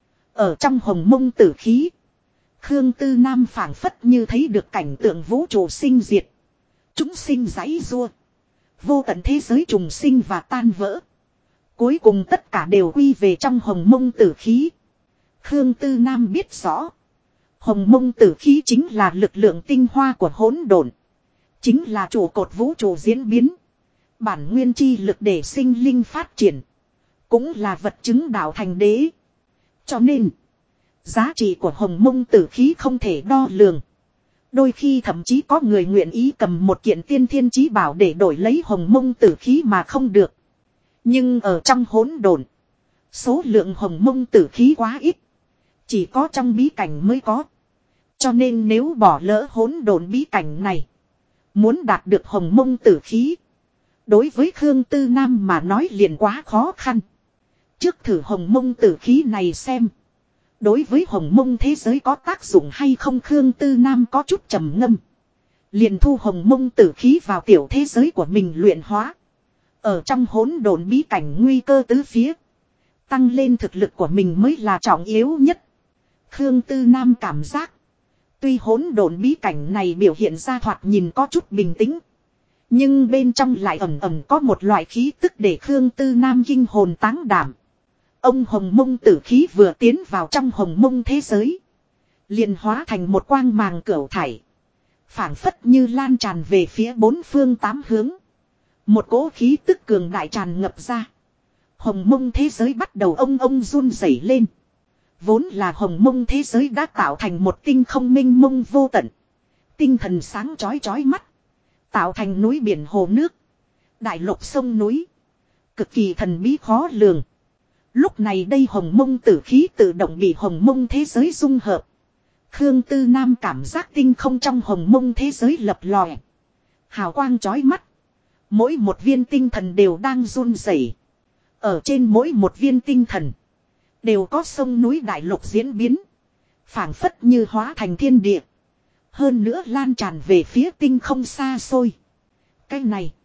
Ở trong hồng mông tử khí. Khương Tư Nam phảng phất như thấy được cảnh tượng vũ trụ sinh diệt. Chúng sinh giãy giụa. Vô tận thế giới trùng sinh và tan vỡ. Cuối cùng tất cả đều quy về trong hồng mông tử khí. Khương Tư Nam biết rõ. Hồng mông tử khí chính là lực lượng tinh hoa của hỗn độn. Chính là trụ cột vũ trụ diễn biến. Bản nguyên chi lực để sinh linh phát triển. Cũng là vật chứng đạo thành đế. Cho nên, giá trị của hồng mông tử khí không thể đo lường. Đôi khi thậm chí có người nguyện ý cầm một kiện tiên thiên chí bảo để đổi lấy hồng mông tử khí mà không được. Nhưng ở trong hỗn độn, số lượng hồng mông tử khí quá ít. Chỉ có trong bí cảnh mới có. Cho nên nếu bỏ lỡ hỗn độn bí cảnh này, muốn đạt được hồng mông tử khí, đối với Khương Tư Nam mà nói liền quá khó khăn. Trước thử hồng mông tử khí này xem. Đối với hồng mông thế giới có tác dụng hay không? Khương Tư Nam có chút trầm ngâm. Liền thu hồng mông tử khí vào tiểu thế giới của mình luyện hóa. Ở trong hỗn độn bí cảnh nguy cơ tứ phía. Tăng lên thực lực của mình mới là trọng yếu nhất. Khương Tư Nam cảm giác. Tuy hỗn độn bí cảnh này biểu hiện ra thoạt nhìn có chút bình tĩnh. Nhưng bên trong lại ẩn ẩn có một loại khí tức để Khương Tư Nam kinh hồn táng đảm. Ông hồng mông tử khí vừa tiến vào trong hồng mông thế giới. Liền hóa thành một quang màng cửu thải. Phảng phất như lan tràn về phía bốn phương tám hướng. Một cỗ khí tức cường đại tràn ngập ra. Hồng mông thế giới bắt đầu ông run rẩy lên. Vốn là hồng mông thế giới đã tạo thành một tinh không minh mông vô tận. Tinh thần sáng chói chói mắt. Tạo thành núi biển hồ nước. Đại lục sông núi. Cực kỳ thần bí khó lường. Lúc này đây hồng mông tử khí tự động bị hồng mông thế giới dung hợp. Khương Tư Nam cảm giác tinh không trong hồng mông thế giới lập lòe. Hào quang chói mắt. Mỗi một viên tinh thần đều đang run rẩy. Ở trên mỗi một viên tinh thần đều có sông núi đại lục diễn biến. Phảng phất như hóa thành thiên địa. Hơn nữa lan tràn về phía tinh không xa xôi. Cái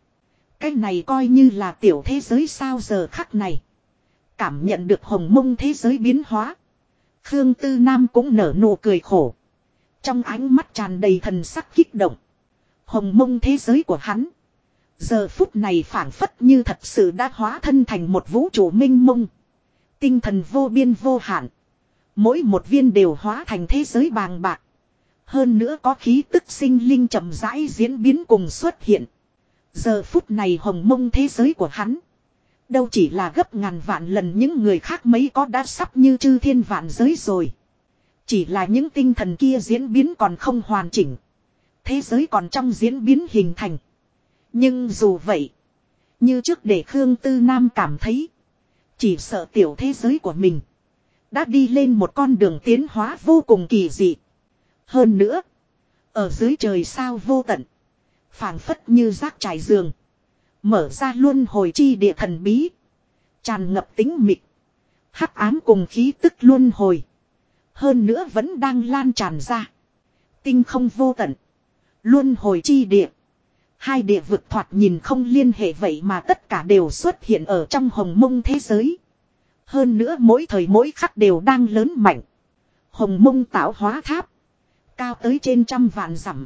này coi như là tiểu thế giới sao? Giờ khắc này. Cảm nhận được hồng mông thế giới biến hóa. Khương Tư Nam cũng nở nụ cười khổ. Trong ánh mắt tràn đầy thần sắc kích động. Hồng mông thế giới của hắn. Giờ phút này phảng phất như thật sự đã hóa thân thành một vũ trụ minh mông. Tinh thần vô biên vô hạn. Mỗi một viên đều hóa thành thế giới bàng bạc. Hơn nữa có khí tức sinh linh chậm rãi diễn biến cùng xuất hiện. Giờ phút này hồng mông thế giới của hắn. Đâu chỉ là gấp ngàn vạn lần những người khác mấy có đã sắp như chư thiên vạn giới rồi. Chỉ là những tinh thần kia diễn biến còn không hoàn chỉnh. Thế giới còn trong diễn biến hình thành. Nhưng dù vậy. Như trước để Khương Tư Nam cảm thấy. Chỉ sợ tiểu thế giới của mình. Đã đi lên một con đường tiến hóa vô cùng kỳ dị. Hơn nữa. Ở dưới trời sao vô tận. Phảng phất như rác trải giường. Mở ra luân hồi chi địa thần bí. Tràn ngập tính mịt. Hắc ám cùng khí tức luân hồi. Hơn nữa vẫn đang lan tràn ra. Tinh không vô tận. Luân hồi chi địa. Hai địa vực thoạt nhìn không liên hệ vậy mà tất cả đều xuất hiện ở trong hồng mông thế giới. Hơn nữa mỗi thời mỗi khắc đều đang lớn mạnh. Hồng mông tạo hóa tháp. Cao tới trên trăm vạn dặm.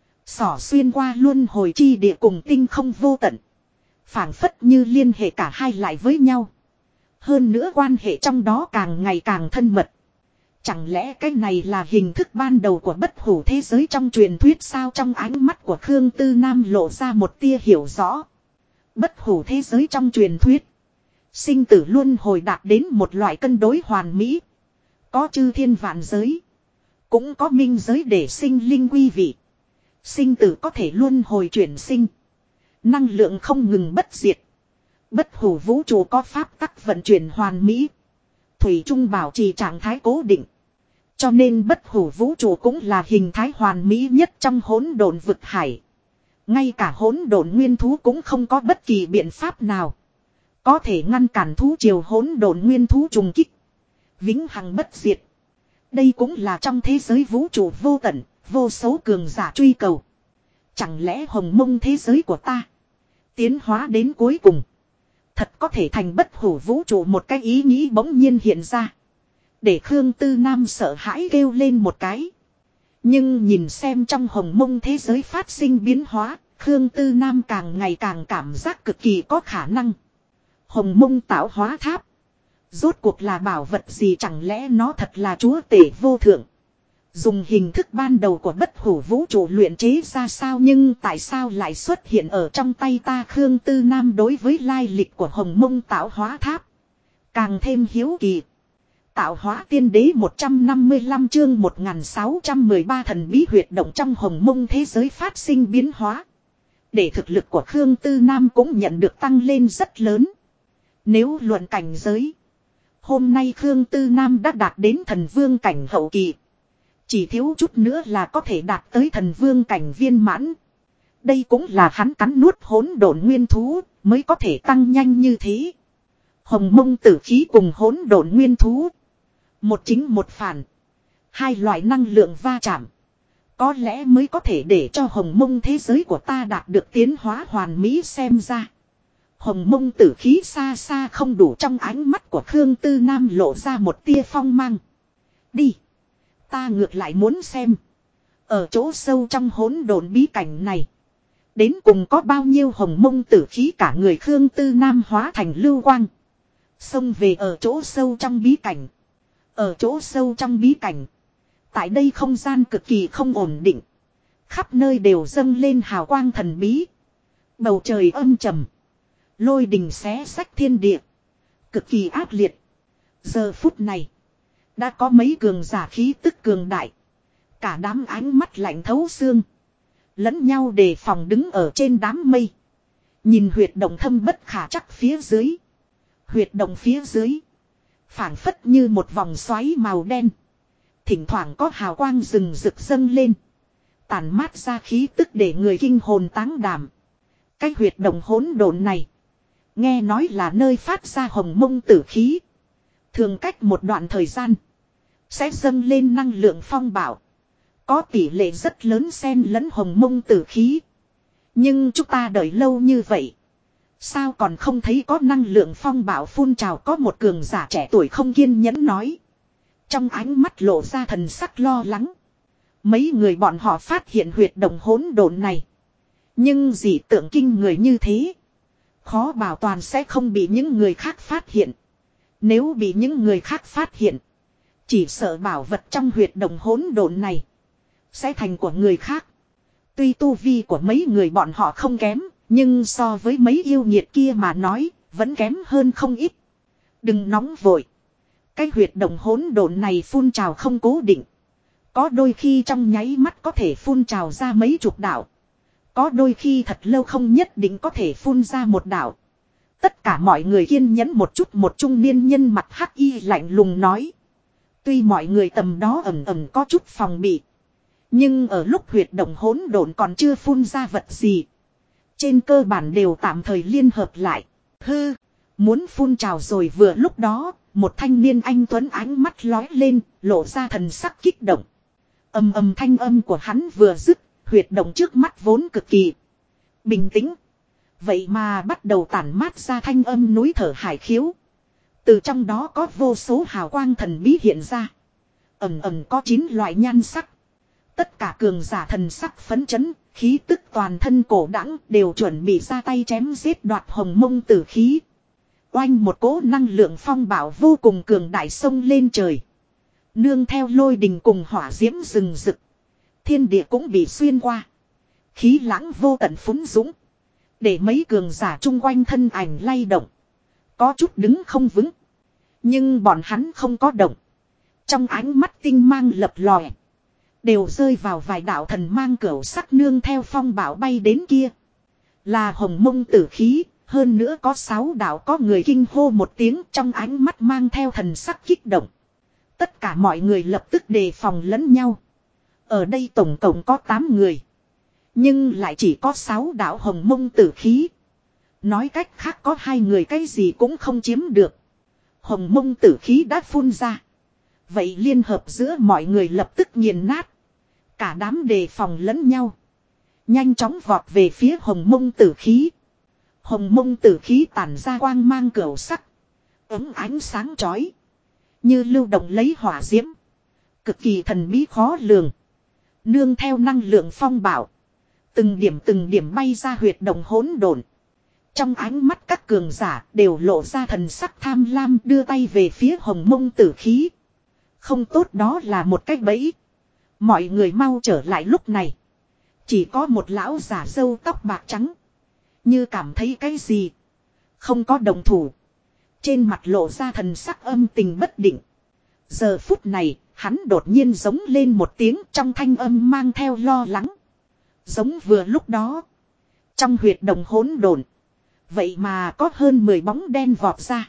Xỏ xuyên qua luân hồi chi địa cùng tinh không vô tận. Phảng phất như liên hệ cả hai lại với nhau. Hơn nữa quan hệ trong đó càng ngày càng thân mật. Chẳng lẽ cái này là hình thức ban đầu của bất hủ thế giới trong truyền thuyết sao? Trong ánh mắt của Khương Tư Nam lộ ra một tia hiểu rõ. Bất hủ thế giới trong truyền thuyết. Sinh tử luân hồi đạt đến một loại cân đối hoàn mỹ. Có chư thiên vạn giới. Cũng có minh giới để sinh linh quy vị. Sinh tử có thể luân hồi chuyển sinh. Năng lượng không ngừng bất diệt. Bất hủ vũ trụ có pháp tắc vận chuyển hoàn mỹ. Thủy chung bảo trì trạng thái cố định. Cho nên bất hủ vũ trụ cũng là hình thái hoàn mỹ nhất trong hỗn độn vực hải. Ngay cả hỗn độn nguyên thú cũng không có bất kỳ biện pháp nào. Có thể ngăn cản thú triều hỗn độn nguyên thú trùng kích. Vĩnh hằng bất diệt. Đây cũng là trong thế giới vũ trụ vô tận, vô số cường giả truy cầu. Chẳng lẽ hồng mông thế giới của ta tiến hóa đến cuối cùng thật có thể thành bất hủ vũ trụ? Một cái ý nghĩ bỗng nhiên hiện ra. Để Khương Tư Nam sợ hãi kêu lên một cái. Nhưng nhìn xem trong hồng mông thế giới phát sinh biến hóa, Khương Tư Nam càng ngày càng cảm giác cực kỳ có khả năng. Hồng mông tạo hóa tháp. Rốt cuộc là bảo vật gì? Chẳng lẽ nó thật là chúa tể vô thượng? Dùng hình thức ban đầu của bất hủ vũ trụ luyện chế ra sao? Nhưng tại sao lại xuất hiện ở trong tay ta? Khương Tư Nam đối với lai lịch của hồng mông tạo hóa tháp càng thêm hiếu kỳ. Tạo hóa tiên đế 155 chương 1613 thần bí huyệt động trong hồng mông thế giới phát sinh biến hóa. Để thực lực của Khương Tư Nam cũng nhận được tăng lên rất lớn. Nếu luận cảnh giới, hôm nay Khương Tư Nam đã đạt đến thần vương cảnh hậu kỳ. Chỉ thiếu chút nữa là có thể đạt tới thần vương cảnh viên mãn. Đây cũng là hắn cắn nuốt hỗn độn nguyên thú mới có thể tăng nhanh như thế. Hồng mông tử khí cùng hỗn độn nguyên thú. Một chính một phản. Hai loại năng lượng va chạm. Có lẽ mới có thể để cho hồng mông thế giới của ta đạt được tiến hóa hoàn mỹ. Xem ra hồng mông tử khí xa xa không đủ. Trong ánh mắt của Khương Tư Nam lộ ra một tia phong mang. Đi. Ta ngược lại muốn xem. Ở chỗ sâu trong hỗn độn bí cảnh này. Đến cùng có bao nhiêu hồng mông tử khí? Cả người Khương Tư Nam hóa thành lưu quang. Xông về ở chỗ sâu trong bí cảnh. Ở chỗ sâu trong bí cảnh. Tại đây không gian cực kỳ không ổn định. Khắp nơi đều dâng lên hào quang thần bí. Bầu trời âm trầm. Lôi đình xé xách thiên địa. Cực kỳ ác liệt. Giờ phút này. Đã có mấy cường giả khí tức cường đại. Cả đám ánh mắt lạnh thấu xương. Lẫn nhau đề phòng đứng ở trên đám mây. Nhìn huyệt động thâm bất khả trắc phía dưới. Huyệt động phía dưới. Phảng phất như một vòng xoáy màu đen. Thỉnh thoảng có hào quang rừng rực dâng lên. Tản mát ra khí tức để người kinh hồn táng đảm. Cái huyệt động hỗn độn này. Nghe nói là nơi phát ra hồng mông tử khí. Thường cách một đoạn thời gian. Sẽ dâng lên năng lượng phong bạo. Có tỷ lệ rất lớn xen lẫn hồng mông tử khí. Nhưng chúng ta đợi lâu như vậy. Sao còn không thấy có năng lượng phong bạo phun trào? Có một cường giả trẻ tuổi không kiên nhẫn nói. Trong ánh mắt lộ ra thần sắc lo lắng. Mấy người bọn họ phát hiện huyệt động hỗn độn này. Nhưng dị tượng kinh người như thế. Khó bảo toàn sẽ không bị những người khác phát hiện. Nếu bị những người khác phát hiện. Chỉ sợ bảo vật trong huyệt động hỗn độn này. Sẽ thành của người khác. Tuy tu vi của mấy người bọn họ không kém. Nhưng so với mấy yêu nghiệt kia mà nói. Vẫn kém hơn không ít. Đừng nóng vội. Cái huyệt động hỗn độn này phun trào không cố định. Có đôi khi trong nháy mắt có thể phun trào ra mấy chục đạo. Có đôi khi thật lâu không nhất định có thể phun ra một đạo. Tất cả mọi người kiên nhẫn một chút, một trung niên nhân mặt hắc y lạnh lùng nói. Tuy mọi người tầm đó ẩn ẩn có chút phòng bị. Nhưng ở lúc huyệt động hỗn độn còn chưa phun ra vật gì. Trên cơ bản đều tạm thời liên hợp lại. Hư, muốn phun trào rồi vừa lúc đó, một thanh niên anh tuấn ánh mắt lói lên, lộ ra thần sắc kích động. Ầm ầm thanh âm của hắn vừa dứt, huyệt động trước mắt vốn cực kỳ bình tĩnh. Vậy mà bắt đầu tản mát ra thanh âm núi thở hải khiếu. Từ trong đó có vô số hào quang thần bí hiện ra. Ầm ầm có 9 loại nhan sắc. Tất cả cường giả thần sắc phấn chấn, khí tức toàn thân cổ đãng đều chuẩn bị ra tay chém giết đoạt hồng mông tử khí. Oanh một cỗ năng lượng phong bạo vô cùng cường đại sông lên trời. Nương theo lôi đình cùng hỏa diễm rừng rực. Thiên địa cũng bị xuyên qua. Khí lãng vô tận phúng dũng. Để mấy cường giả chung quanh thân ảnh lay động. Có chút đứng không vững. Nhưng bọn hắn không có động. Trong ánh mắt tinh mang lập lòe. Đều rơi vào vài đạo thần mang cửu sắc nương theo phong bão bay đến kia. Là hồng mông tử khí. Hơn nữa có 6 đạo có người kinh hô một tiếng trong ánh mắt mang theo thần sắc kích động. Tất cả mọi người lập tức đề phòng lẫn nhau. Ở đây tổng cộng có 8 người. Nhưng lại chỉ có 6 đạo hồng mông tử khí. Nói cách khác có 2 người cái gì cũng không chiếm được. Hồng mông tử khí đã phun ra. Vậy liên hợp giữa mọi người lập tức nghiền nát. Cả đám đề phòng lẫn nhau. Nhanh chóng vọt về phía hồng mông tử khí. Hồng mông tử khí tản ra quang mang cửu sắc. Ấm ánh sáng chói. Như lưu động lấy hỏa diễm. Cực kỳ thần bí khó lường. Nương theo năng lượng phong bạo. Từng điểm bay ra huyệt động hỗn độn. Trong ánh mắt các cường giả đều lộ ra thần sắc tham lam đưa tay về phía hồng mông tử khí. Không tốt đó là một cách bẫy. Mọi người mau trở lại lúc này. Chỉ có một lão giả râu tóc bạc trắng. Như cảm thấy cái gì. Không có đồng thủ. Trên mặt lộ ra thần sắc âm tình bất định. Giờ phút này, hắn đột nhiên giống lên một tiếng trong thanh âm mang theo lo lắng. Giống vừa lúc đó. Trong huyệt động hỗn độn. Vậy mà có hơn 10 bóng đen vọt ra.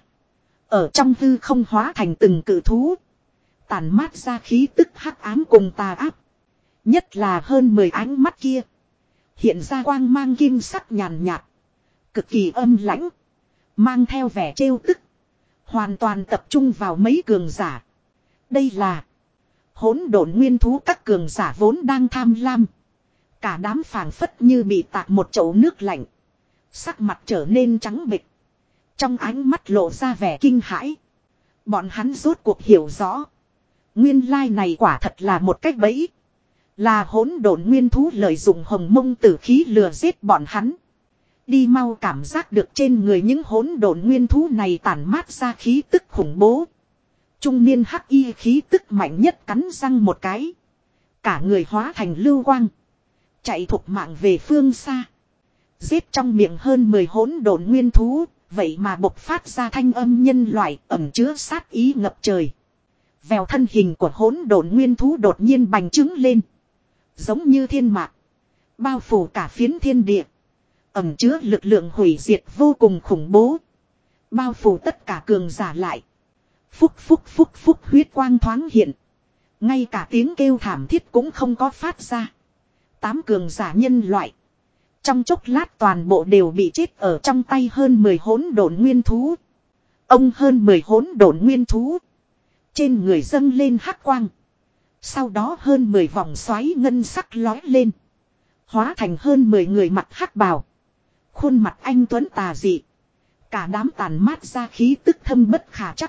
Ở trong hư không hóa thành từng cự thú. Tàn mát ra khí tức hắc ám cùng tà áp. Nhất là hơn 10 ánh mắt kia. Hiện ra quang mang kim sắc nhàn nhạt. Cực kỳ âm lãnh. Mang theo vẻ trêu tức. Hoàn toàn tập trung vào mấy cường giả. Đây là hỗn độn nguyên thú các cường giả vốn đang tham lam. Cả đám phảng phất như bị tạt một chậu nước lạnh. Sắc mặt trở nên trắng bệch. Trong ánh mắt lộ ra vẻ kinh hãi. Bọn hắn rốt cuộc hiểu rõ. Nguyên lai này quả thật là một cách bẫy. Là hỗn độn nguyên thú lợi dụng hồng mông tử khí lừa giết bọn hắn. Đi mau cảm giác được trên người những hỗn độn nguyên thú này tản mát ra khí tức khủng bố. Trung niên hắc y khí tức mạnh nhất cắn răng một cái. Cả người hóa thành lưu quang. Chạy thục mạng về phương xa. Giết trong miệng hơn 10 hỗn độn nguyên thú. Vậy mà bộc phát ra thanh âm nhân loại ẩn chứa sát ý ngập trời. Vèo thân hình của hỗn độn nguyên thú đột nhiên bành trướng lên. Giống như thiên mạc. Bao phủ cả phiến thiên địa. Ẩn chứa lực lượng hủy diệt vô cùng khủng bố. Bao phủ tất cả cường giả lại. Phúc phúc phúc phúc huyết quang thoáng hiện. Ngay cả tiếng kêu thảm thiết cũng không có phát ra. 8 cường giả nhân loại. Trong chốc lát toàn bộ đều bị chết ở trong tay hơn 10 hỗn độn nguyên thú. Ông hơn 10 hỗn độn nguyên thú. Trên người dâng lên hắc quang. Sau đó hơn 10 vòng xoáy ngân sắc lói lên. Hóa thành hơn 10 người mặt hắc bào. Khuôn mặt anh tuấn tà dị. Cả đám tàn mát ra khí tức thâm bất khả chắc.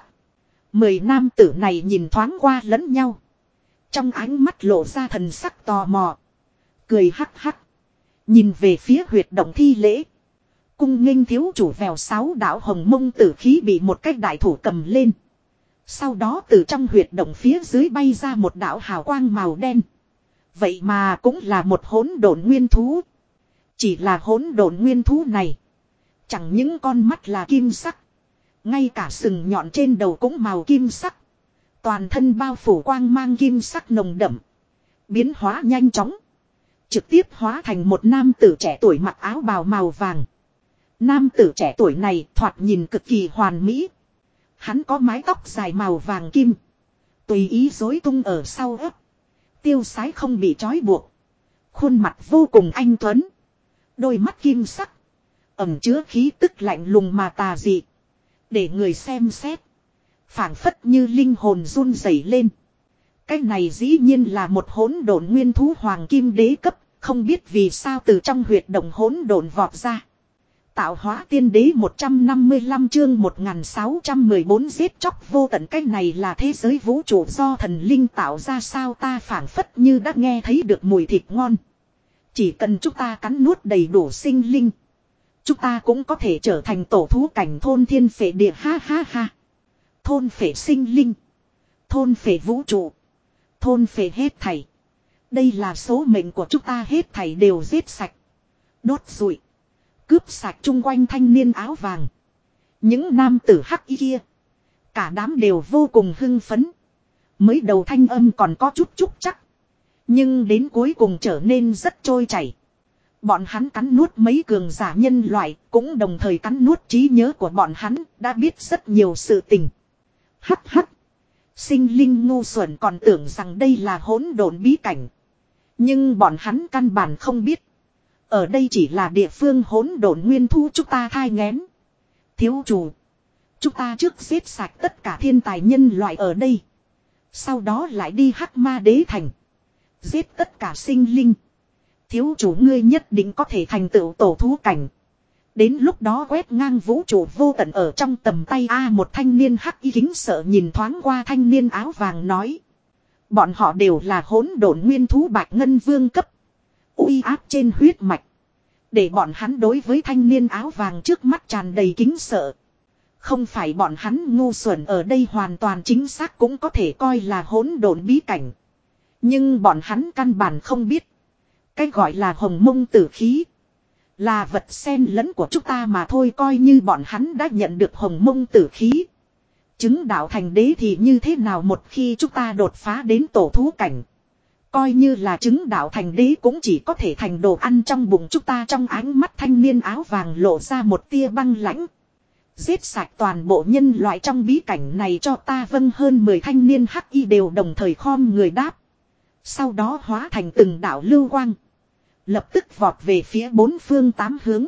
10 nam tử này nhìn thoáng qua lẫn nhau. Trong ánh mắt lộ ra thần sắc tò mò. Cười hắc hắc. Nhìn về phía huyệt động thi lễ. Cung nghênh thiếu chủ vèo 6 đạo hồng mông tử khí bị một cách đại thủ cầm lên. Sau đó từ trong huyệt động phía dưới bay ra một đạo hào quang màu đen. Vậy mà cũng là một hỗn độn nguyên thú. Chỉ là hỗn độn nguyên thú này. Chẳng những con mắt là kim sắc. Ngay cả sừng nhọn trên đầu cũng màu kim sắc. Toàn thân bao phủ quang mang kim sắc nồng đậm. Biến hóa nhanh chóng. Trực tiếp hóa thành một nam tử trẻ tuổi mặc áo bào màu vàng. Nam tử trẻ tuổi này thoạt nhìn cực kỳ hoàn mỹ. Hắn có mái tóc dài màu vàng kim. Tùy ý rối tung ở sau ấp. Tiêu sái không bị trói buộc. Khuôn mặt vô cùng anh tuấn. Đôi mắt kim sắc. Ẩm chứa khí tức lạnh lùng mà tà dị. Để người xem xét. Phảng phất như linh hồn run rẩy lên. Cái này dĩ nhiên là một hỗn độn nguyên thú hoàng kim đế cấp. Không biết vì sao từ trong huyệt động hỗn độn vọt ra. Tạo hóa tiên đế 155 chương 1614 giết chóc vô tận. Cái này là thế giới vũ trụ do thần linh tạo ra sao, ta phảng phất như đã nghe thấy được mùi thịt ngon. Chỉ cần chúng ta cắn nuốt đầy đủ sinh linh. Chúng ta cũng có thể trở thành tổ thú cảnh thôn thiên phệ địa, ha ha ha. Thôn phệ sinh linh. Thôn phệ vũ trụ. Thôn phệ hết thảy. Đây là số mệnh của chúng ta, hết thảy đều giết sạch. Đốt rụi. Cướp sạch chung quanh thanh niên áo vàng. Những nam tử hắc y kia. Cả đám đều vô cùng hưng phấn. Mới đầu thanh âm còn có chút chắc. Nhưng đến cuối cùng trở nên rất trôi chảy. Bọn hắn cắn nuốt mấy cường giả nhân loại. Cũng đồng thời cắn nuốt trí nhớ của bọn hắn. Đã biết rất nhiều sự tình. Hắc hắc. Sinh linh ngu xuẩn còn tưởng rằng đây là hỗn độn bí cảnh. Nhưng bọn hắn căn bản không biết. Ở đây chỉ là địa phương hỗn độn nguyên thú chúng ta thai nghén. Thiếu chủ. Chúng ta trước giết sạch tất cả thiên tài nhân loại ở đây. Sau đó lại đi Hắc Ma Đế Thành. Giết tất cả sinh linh. Thiếu chủ ngươi nhất định có thể thành tựu tổ thú cảnh. Đến lúc đó quét ngang vũ trụ vô tận ở trong tầm tay. Một thanh niên hắc y kính sợ nhìn thoáng qua thanh niên áo vàng nói. Bọn họ đều là hỗn độn nguyên thú bạch ngân vương cấp. Uy áp trên huyết mạch. Để bọn hắn đối với thanh niên áo vàng trước mắt tràn đầy kính sợ. Không phải bọn hắn ngu xuẩn, ở đây hoàn toàn chính xác cũng có thể coi là hỗn độn bí cảnh. Nhưng bọn hắn căn bản không biết. Cái gọi là hồng mông tử khí. Là vật xen lẫn của chúng ta mà thôi, coi như bọn hắn đã nhận được hồng mông tử khí. Chứng đạo thành đế thì như thế nào một khi chúng ta đột phá đến tổ thú cảnh. Coi như là chứng đạo thành đế cũng chỉ có thể thành đồ ăn trong bụng chúng ta. Trong ánh mắt thanh niên áo vàng lộ ra một tia băng lãnh. Giết sạch toàn bộ nhân loại trong bí cảnh này cho ta, vâng. Hơn 10 thanh niên hắc y đều đồng thời khom người đáp. Sau đó hóa thành từng đạo lưu quang. Lập tức vọt về phía bốn phương tám hướng.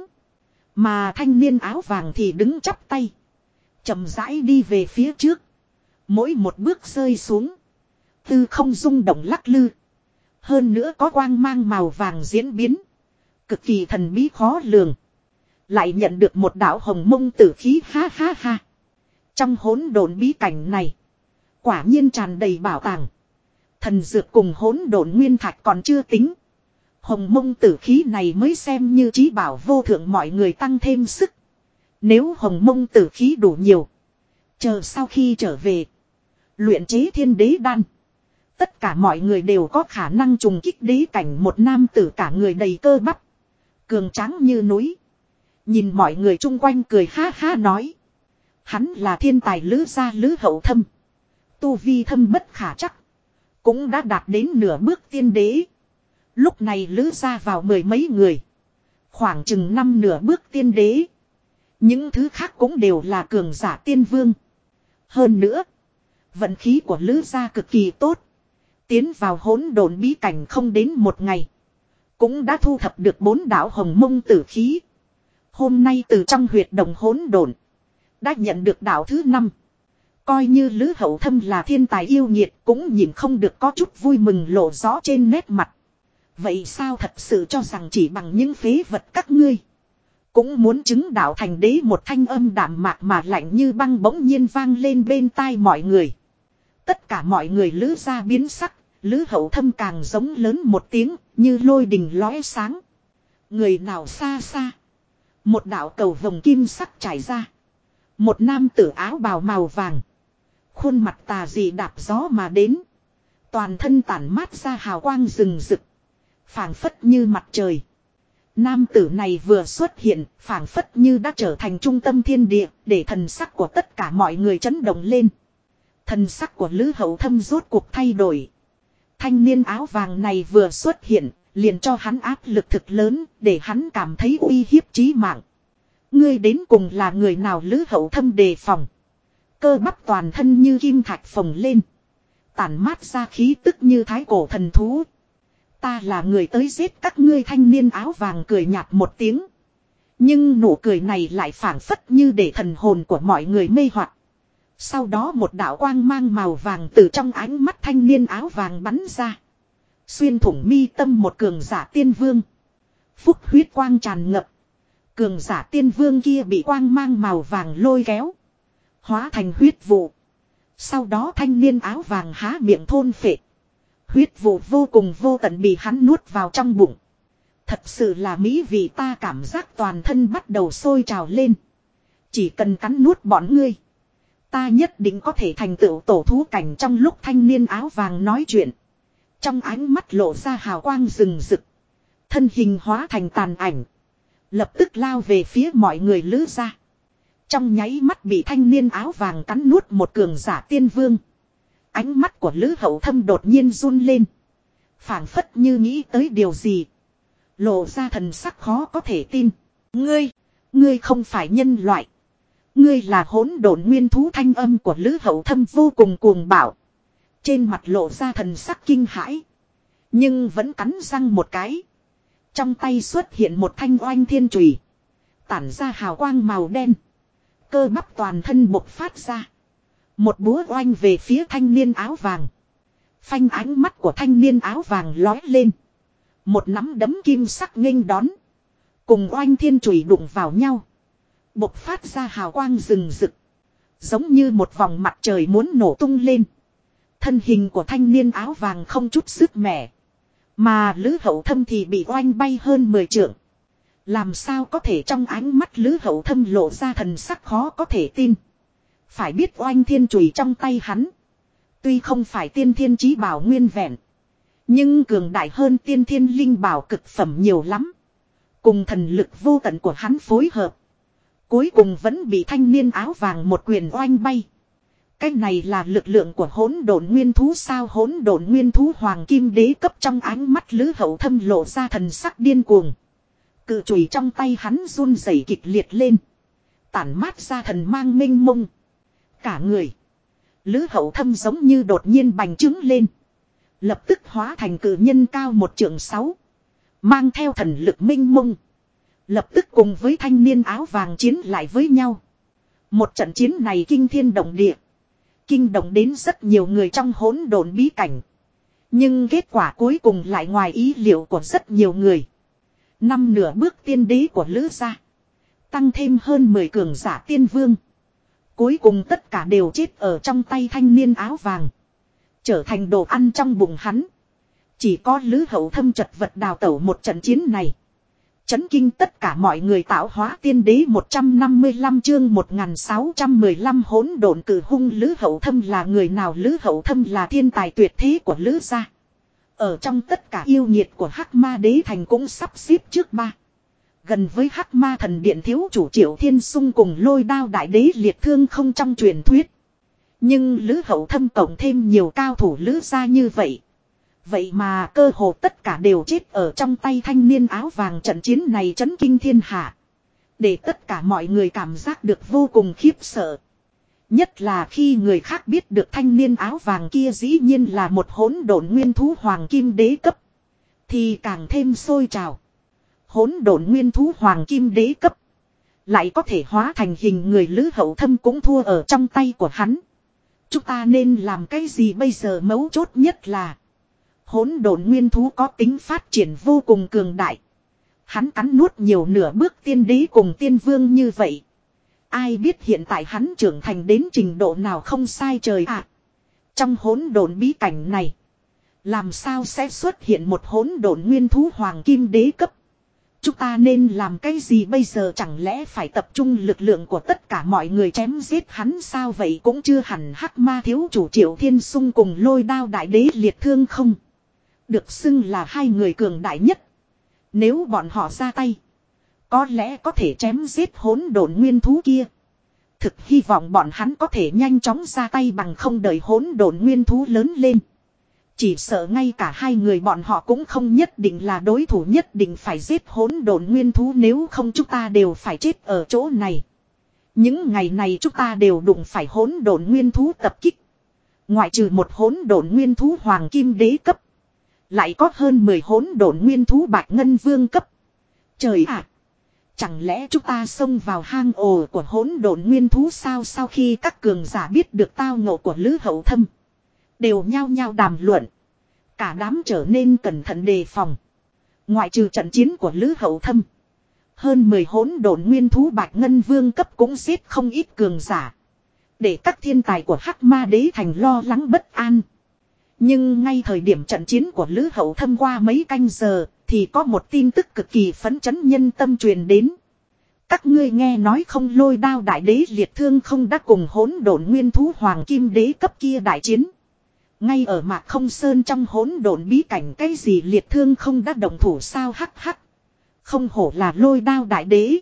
Mà thanh niên áo vàng thì đứng chắp tay. Chậm rãi đi về phía trước. Mỗi một bước rơi xuống. Tư không rung động lắc lư. Hơn nữa có quang mang màu vàng diễn biến. Cực kỳ thần bí khó lường. Lại nhận được một đạo hồng mông tử khí, ha ha ha. Trong hỗn độn bí cảnh này. Quả nhiên tràn đầy bảo tàng. Thần dược cùng hỗn độn nguyên thạch còn chưa tính. Hồng mông tử khí này mới xem như trí bảo vô thượng, mọi người tăng thêm sức. Nếu hồng mông tử khí đủ nhiều. Chờ sau khi trở về. Luyện chế thiên đế đan. Tất cả mọi người đều có khả năng trùng kích đế cảnh. Một nam tử cả người đầy cơ bắp. Cường tráng như núi. Nhìn mọi người chung quanh cười ha ha nói. Hắn là thiên tài Lữ gia Lữ Hậu Thâm. Tu vi thâm bất khả chắc. Cũng đã đạt đến nửa bước tiên đế. Lúc này Lữ gia vào 10 mấy người. Khoảng chừng 5 nửa bước tiên đế. Những thứ khác cũng đều là cường giả tiên vương. Hơn nữa. Vận khí của Lữ gia cực kỳ tốt. Tiến vào hỗn độn bí cảnh không đến một ngày. Cũng đã thu thập được 4 đạo hồng mông tử khí. Hôm nay từ trong huyệt động hỗn độn. Đã nhận được đạo thứ 5. Coi như Lữ Hậu Thâm là thiên tài yêu nghiệt cũng nhìn không được có chút vui mừng lộ rõ trên nét mặt. Vậy sao thật sự cho rằng chỉ bằng những phế vật các ngươi. Cũng muốn chứng đạo thành đế, một thanh âm đạm mạc mà lạnh như băng bỗng nhiên vang lên bên tai mọi người. Tất cả mọi người Lữ gia biến sắc, Lữ Hậu Thâm càng giống lớn một tiếng như lôi đình lóe sáng. Người nào xa xa. Một đạo cầu vồng kim sắc trải ra. Một nam tử áo bào màu vàng. Khuôn mặt tà dị đạp gió mà đến. Toàn thân tản mát ra hào quang rừng rực. Phảng phất như mặt trời. Nam tử này vừa xuất hiện, phảng phất như đã trở thành trung tâm thiên địa, để thần sắc của tất cả mọi người chấn động lên. Thần sắc của Lữ Hậu Thâm rốt cuộc thay đổi. Thanh niên áo vàng này vừa xuất hiện, liền cho hắn áp lực thực lớn, để hắn cảm thấy uy hiếp chí mạng. Ngươi đến cùng là người nào? Lữ Hậu Thâm đề phòng. Cơ bắp toàn thân như kim thạch phồng lên. Tản mát ra khí tức như thái cổ thần thú. Ta là người tới giết các ngươi. Thanh niên áo vàng cười nhạt một tiếng. Nhưng nụ cười này lại phảng phất như để thần hồn của mọi người mê hoặc. Sau đó một đạo quang mang màu vàng từ trong ánh mắt thanh niên áo vàng bắn ra. Xuyên thủng mi tâm một cường giả tiên vương. Phúc huyết quang tràn ngập. Cường giả tiên vương kia bị quang mang màu vàng lôi kéo. Hóa thành huyết vụ. Sau đó thanh niên áo vàng há miệng thôn phệ. Huyết vụ vô cùng vô tận bị hắn nuốt vào trong bụng. Thật sự là mỹ vị, ta cảm giác toàn thân bắt đầu sôi trào lên. Chỉ cần cắn nuốt bọn ngươi, ta nhất định có thể thành tựu tổ thú cảnh. Trong lúc thanh niên áo vàng nói chuyện, trong ánh mắt lộ ra hào quang rừng rực. Thân hình hóa thành tàn ảnh. Lập tức lao về phía mọi người Lữ gia. Trong nháy mắt bị thanh niên áo vàng cắn nuốt một cường giả tiên vương. Ánh mắt của Lữ Hậu Thâm đột nhiên run lên. Phảng phất như nghĩ tới điều gì. Lộ ra thần sắc khó có thể tin. Ngươi không phải nhân loại. Ngươi là hỗn độn nguyên thú. Thanh âm của Lữ Hậu Thâm vô cùng cuồng bạo. Trên mặt lộ ra thần sắc kinh hãi. Nhưng vẫn cắn răng một cái. Trong tay xuất hiện một thanh oanh thiên chùy. Tản ra hào quang màu đen. Cơ bắp toàn thân bộc phát ra. Một búa oanh về phía thanh niên áo vàng. Phanh, ánh mắt của thanh niên áo vàng lói lên. Một nắm đấm kim sắc nghênh đón. Cùng oanh thiên chùy đụng vào nhau. Bộc phát ra hào quang rừng rực. Giống như một vòng mặt trời muốn nổ tung lên. Thân hình của thanh niên áo vàng không chút sức mẻ. Mà Lữ Hậu Thâm thì bị oanh bay hơn 10 trượng. Làm sao có thể? Trong ánh mắt Lữ Hậu Thâm lộ ra thần sắc khó có thể tin. Phải biết oanh thiên chùy trong tay hắn. Tuy không phải tiên thiên chí bảo nguyên vẹn. Nhưng cường đại hơn tiên thiên linh bảo cực phẩm nhiều lắm. Cùng thần lực vô tận của hắn phối hợp. Cuối cùng vẫn bị thanh niên áo vàng một quyền oanh bay. Cái này là lực lượng của hỗn độn nguyên thú sao? Hỗn độn nguyên thú hoàng kim đế cấp. Trong ánh mắt Lữ Hậu Thâm lộ ra thần sắc điên cuồng. Cự chùy trong tay hắn run rẩy kịch liệt lên. Tản mát ra thần mang minh mông. Cả người Lữ Hậu Thâm giống như đột nhiên bành trướng lên. Lập tức hóa thành cự nhân cao 1,6 trượng. Mang theo thần lực minh mông. Lập tức cùng với thanh niên áo vàng chiến lại với nhau. Một trận chiến này kinh thiên động địa. Kinh động đến rất nhiều người trong hỗn độn bí cảnh. Nhưng kết quả cuối cùng lại ngoài ý liệu của rất nhiều người. Năm nửa bước tiên đế của Lữ gia. Tăng thêm hơn 10 cường giả tiên vương. Cuối cùng tất cả đều chết ở trong tay thanh niên áo vàng. Trở thành đồ ăn trong bụng hắn. Chỉ có Lữ Hậu Thâm chật vật đào tẩu một trận chiến này. Chấn kinh tất cả mọi người. Tạo hóa tiên đế 155 chương 1615 hỗn độn cử hung. Lữ Hậu Thâm là người nào? Lữ Hậu Thâm là thiên tài tuyệt thế của Lữ gia. Ở trong tất cả yêu nghiệt của Hắc Ma Đế Thành cũng sắp xếp trước ba. Gần với Hắc Ma Thần Điện thiếu chủ Triệu Thiên Sung cùng Lôi Đao Đại Đế Liệt Thương không trong truyền thuyết. Nhưng Lữ Hậu Thâm cộng thêm nhiều cao thủ Lữ gia như vậy. Vậy mà cơ hồ tất cả đều chết ở trong tay thanh niên áo vàng. Trận chiến này chấn kinh thiên hạ. Để tất cả mọi người cảm giác được vô cùng khiếp sợ. Nhất là khi người khác biết được thanh niên áo vàng kia dĩ nhiên là một hỗn độn nguyên thú hoàng kim đế cấp. Thì càng thêm sôi trào. Hỗn độn nguyên thú hoàng kim đế cấp. Lại có thể hóa thành hình người. Lữ Hậu Thâm cũng thua ở trong tay của hắn. Chúng ta nên làm cái gì bây giờ? Mấu chốt nhất là hỗn độn nguyên thú có tính phát triển vô cùng cường đại. Hắn cắn nuốt nhiều nửa bước tiên đế cùng tiên vương như vậy. Ai biết hiện tại hắn trưởng thành đến trình độ nào? Không sai trời ạ. Trong hỗn độn bí cảnh này, làm sao sẽ xuất hiện một hỗn độn nguyên thú hoàng kim đế cấp? Chúng ta nên làm cái gì bây giờ, chẳng lẽ phải tập trung lực lượng của tất cả mọi người chém giết hắn sao? Vậy cũng chưa hẳn. Hắc ma thiếu chủ Triệu Thiên Sung cùng Lôi Đao đại đế liệt thương không được xưng là hai người cường đại nhất. Nếu bọn họ ra tay, có lẽ có thể chém giết hỗn độn nguyên thú kia. Thực hy vọng bọn hắn có thể nhanh chóng ra tay, bằng không đợi hỗn độn nguyên thú lớn lên. Chỉ sợ ngay cả hai người bọn họ cũng không nhất định là đối thủ, nhất định phải giết hỗn độn nguyên thú, nếu không chúng ta đều phải chết ở chỗ này. Những ngày này chúng ta đều đụng phải hỗn độn nguyên thú tập kích. Ngoại trừ một hỗn độn nguyên thú hoàng kim đế cấp, lại có hơn 10 hỗn độn nguyên thú bạch ngân vương cấp. Trời ạ! Chẳng lẽ chúng ta xông vào hang ổ của hỗn độn nguyên thú sao? Sau khi các cường giả biết được tao ngộ của Lữ Hậu Thâm, đều nhao nhao đàm luận. Cả đám trở nên cẩn thận đề phòng. Ngoại trừ trận chiến của Lữ Hậu Thâm, hơn 10 hỗn độn nguyên thú bạch ngân vương cấp cũng giết không ít cường giả, để các thiên tài của Hắc Ma Đế Thành lo lắng bất an. Nhưng ngay thời điểm trận chiến của Lữ Hậu Thâm qua mấy canh giờ, thì có một tin tức cực kỳ phấn chấn nhân tâm truyền đến. Các ngươi nghe nói không, Lôi Đao đại đế liệt thương không đã cùng hỗn độn nguyên thú hoàng kim đế cấp kia đại chiến. Ngay ở Mạc Không Sơn trong hỗn độn bí cảnh, cái gì liệt thương không đã động thủ sao? Hắc hắc. Không hổ là Lôi Đao đại đế.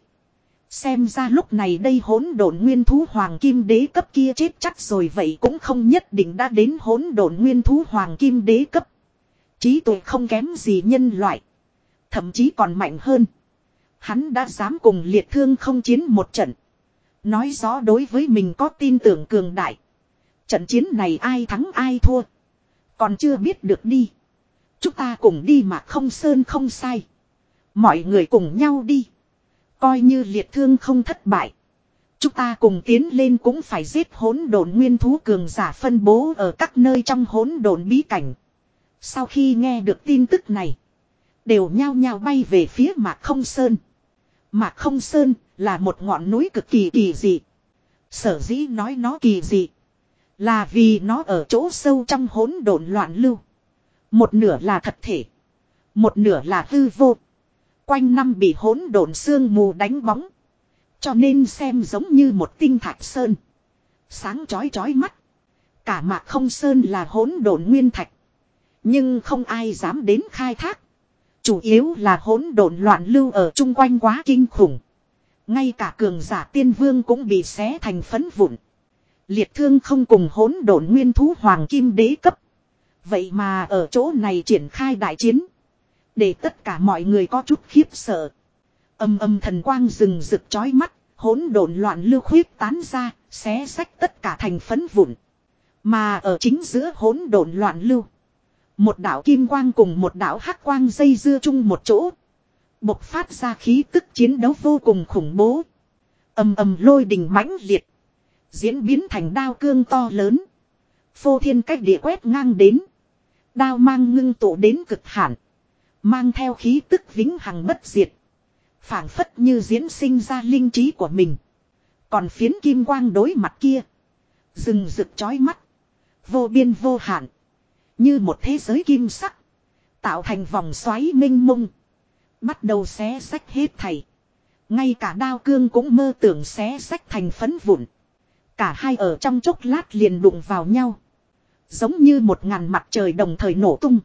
Xem ra lúc này đây hỗn độn nguyên thú hoàng kim đế cấp kia chết chắc rồi, vậy cũng không nhất định đã đến hỗn độn nguyên thú hoàng kim đế cấp. Trí tuệ không kém gì nhân loại, thậm chí còn mạnh hơn. Hắn đã dám cùng liệt thương không chiến một trận, nói rõ đối với mình có tin tưởng cường đại. Trận chiến này ai thắng ai thua còn chưa biết được đi. Chúng ta cùng đi mà không sơn không sai. Mọi người cùng nhau đi. Coi như liệt thương không thất bại, chúng ta cùng tiến lên cũng phải giết hỗn độn nguyên thú cường giả phân bố ở các nơi trong hỗn độn bí cảnh. Sau khi nghe được tin tức này, đều nhao nhao bay về phía Mạc Không Sơn. Mạc Không Sơn là một ngọn núi cực kỳ kỳ dị. Sở dĩ nói nó kỳ dị, là vì nó ở chỗ sâu trong hỗn độn loạn lưu. Một nửa là thật thể, một nửa là hư vô. Quanh năm bị hỗn độn sương mù đánh bóng, cho nên xem giống như một tinh thạch sơn, sáng chói chói mắt. Cả Mạc Không Sơn là hỗn độn nguyên thạch, nhưng không ai dám đến khai thác. Chủ yếu là hỗn độn loạn lưu ở chung quanh quá kinh khủng. Ngay cả cường giả tiên vương cũng bị xé thành phấn vụn. Liệt thương không cùng hỗn độn nguyên thú hoàng kim đế cấp, vậy mà ở chỗ này triển khai đại chiến, để tất cả mọi người có chút khiếp sợ. Âm âm thần quang rừng rực chói mắt, hỗn độn loạn lưu khuyết tán ra, xé xách tất cả thành phấn vụn. Mà ở chính giữa hỗn độn loạn lưu, một đạo kim quang cùng một đạo hắc quang dây dưa chung một chỗ, bộc phát ra khí tức chiến đấu vô cùng khủng bố. Ầm ầm lôi đình mãnh liệt, diễn biến thành đao cương to lớn, phô thiên cách địa quét ngang đến. Đao mang ngưng tụ đến cực hạn, mang theo khí tức vĩnh hằng bất diệt, phảng phất như diễn sinh ra linh trí của mình. Còn phiến kim quang đối mặt kia, rừng rực chói mắt, vô biên vô hạn, như một thế giới kim sắc, tạo thành vòng xoáy mênh mông, bắt đầu xé xách hết thảy. Ngay cả đao cương cũng mơ tưởng xé xách thành phấn vụn. Cả hai ở trong chốc lát liền đụng vào nhau, giống như 1000 mặt trời đồng thời nổ tung.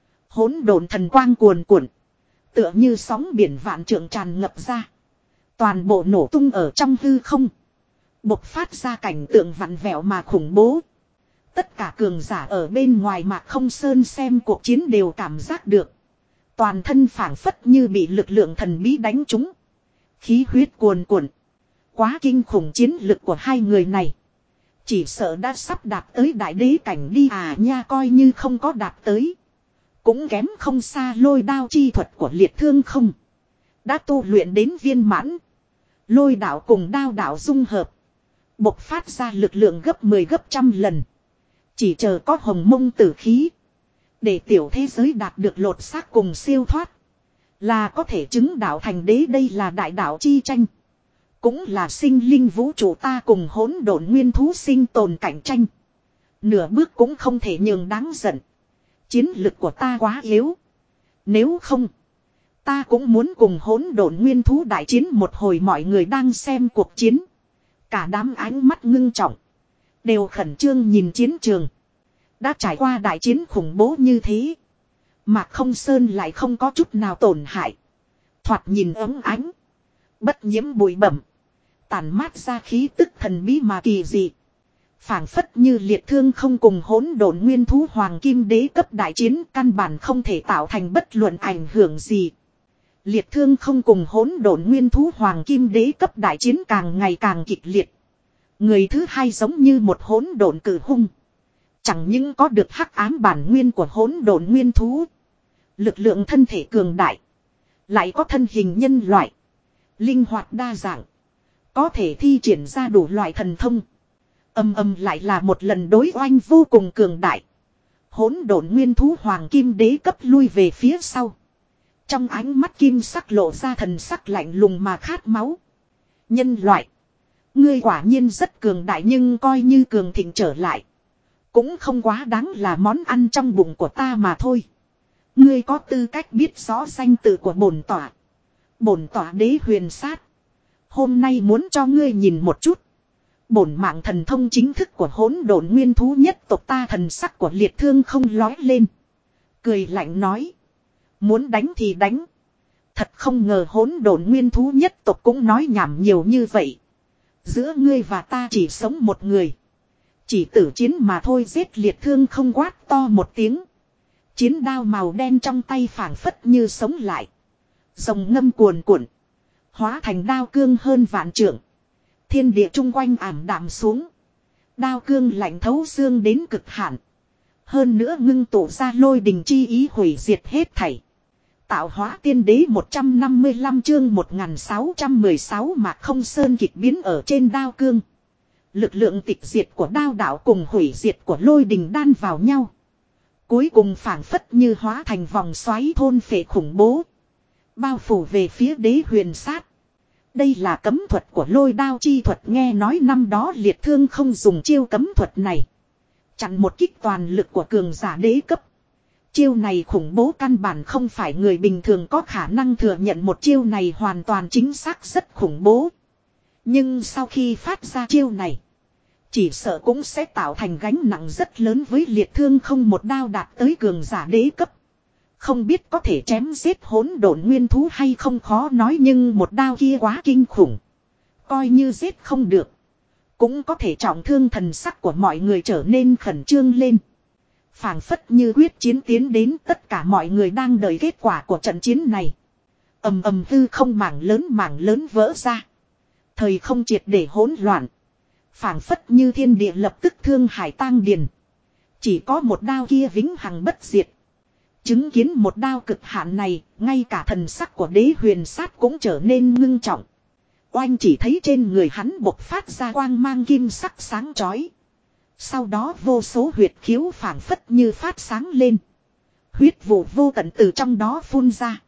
Hỗn độn thần quang cuồn cuộn, tựa như sóng biển vạn trượng tràn ngập ra, toàn bộ nổ tung ở trong hư không, bộc phát ra cảnh tượng vặn vẹo mà khủng bố. Tất cả cường giả ở bên ngoài Mạc Không Sơn xem cuộc chiến đều cảm giác được, toàn thân phảng phất như bị lực lượng thần bí đánh trúng, khí huyết cuồn cuộn. Quá kinh khủng chiến lực của hai người này, chỉ sợ đã sắp đạt tới đại đế cảnh đi à nha. Coi như không có đạt tới, cũng kém không xa. Lôi đao chi thuật của liệt thương không đã tu luyện đến viên mãn, lôi đạo cùng đao đạo dung hợp, bộc phát ra lực lượng gấp 10 gấp trăm lần. Chỉ chờ có hồng mông tử khí, để tiểu thế giới đạt được lột xác cùng siêu thoát, là có thể chứng đạo thành đế. Đây là đại đạo chi tranh, cũng là sinh linh vũ trụ ta cùng hỗn độn nguyên thú sinh tồn cạnh tranh. Nửa bước cũng không thể nhường đáng giận. Chiến lực của ta quá yếu, nếu không Ta cũng muốn cùng hỗn độn nguyên thú đại chiến một hồi, mọi người đang xem cuộc chiến. Cả đám ánh mắt ngưng trọng. Đều khẩn trương nhìn chiến trường. Đã trải qua đại chiến khủng bố như thế. Mạc Không Sơn lại không có chút nào tổn hại. Thoạt nhìn ấm ánh. Bất nhiễm bụi bẩm. Tản mát ra khí tức thần bí mà kỳ dị. Phảng phất như liệt thương không cùng hỗn độn nguyên thú hoàng kim đế cấp đại chiến, căn bản không thể tạo thành bất luận ảnh hưởng gì. Liệt thương không cùng hỗn độn nguyên thú hoàng kim đế cấp đại chiến càng ngày càng kịch liệt. Người thứ hai giống như một hỗn độn cử hung. Chẳng những có được hắc ám bản nguyên của hỗn độn nguyên thú. Lực lượng thân thể cường đại. Lại có thân hình nhân loại. Linh hoạt đa dạng. Có thể thi triển ra đủ loại thần thông. Âm lại là một lần đối oanh vô cùng cường đại. Hỗn độn nguyên thú hoàng kim đế cấp lui về phía sau. Trong ánh mắt kim sắc lộ ra thần sắc lạnh lùng mà khát máu. Nhân loại. Ngươi quả nhiên rất cường đại, nhưng coi như cường thịnh trở lại. Cũng không quá đáng là món ăn trong bụng của ta mà thôi. Ngươi có tư cách biết rõ danh tự của bổn tỏa. Bổn tỏa đế huyền sát. Hôm nay muốn cho ngươi nhìn một chút. Bổn mạng thần thông chính thức của hỗn độn nguyên thú nhất tộc. Ta thần sắc của liệt thương không lói lên. Cười lạnh nói. Muốn đánh thì đánh. Thật không ngờ hỗn độn nguyên thú nhất tộc cũng nói nhảm nhiều như vậy. Giữa ngươi và ta chỉ sống một người. Chỉ tử chiến mà thôi. Giết liệt thương không quát to một tiếng. Chiến đao màu đen trong tay phảng phất như sống lại. Rồng ngâm cuồn cuộn. Hóa thành đao cương hơn vạn trượng. Thiên địa chung quanh ảm đạm xuống. Đao cương lạnh thấu xương đến cực hạn. Hơn nữa ngưng tụ ra lôi đình chi ý hủy diệt hết thảy. Tạo hóa tiên đế 155 chương 1616 Mạc Không Sơn kịch biến ở trên đao cương. Lực lượng tịch diệt của đao đạo cùng hủy diệt của lôi đình đan vào nhau. Cuối cùng phảng phất như hóa thành vòng xoáy thôn phệ khủng bố. Bao phủ về phía đế huyền sát. Đây là cấm thuật của lôi đao chi thuật, nghe nói năm đó liệt thương không dùng chiêu cấm thuật này. Chặn một kích toàn lực của cường giả đế cấp. Chiêu này khủng bố căn bản không phải người bình thường có khả năng thừa nhận, một chiêu này hoàn toàn chính xác rất khủng bố. Nhưng sau khi phát ra chiêu này, chỉ sợ cũng sẽ tạo thành gánh nặng rất lớn với liệt thương không. Một đao đạt tới cường giả đế cấp. Không biết có thể chém giết hỗn độn nguyên thú hay không khó nói, nhưng một đao kia quá kinh khủng. Coi như giết không được, cũng có thể trọng thương. Thần sắc của mọi người trở nên khẩn trương lên. Phảng phất như quyết chiến tiến đến, tất cả mọi người đang đợi kết quả của trận chiến này. Ầm hư không mảng lớn vỡ ra. Thời không triệt để hỗn loạn. Phảng phất như thiên địa lập tức thương hải tang điền. Chỉ có một đao kia vĩnh hằng bất diệt. Chứng kiến một đao cực hạn này, ngay cả thần sắc của đế huyền sát cũng trở nên ngưng trọng. Oanh chỉ thấy trên người hắn bộc phát ra quang mang kim sắc sáng chói. Sau đó vô số huyệt khiếu phảng phất như phát sáng lên. Huyết vụ vô tận từ trong đó phun ra.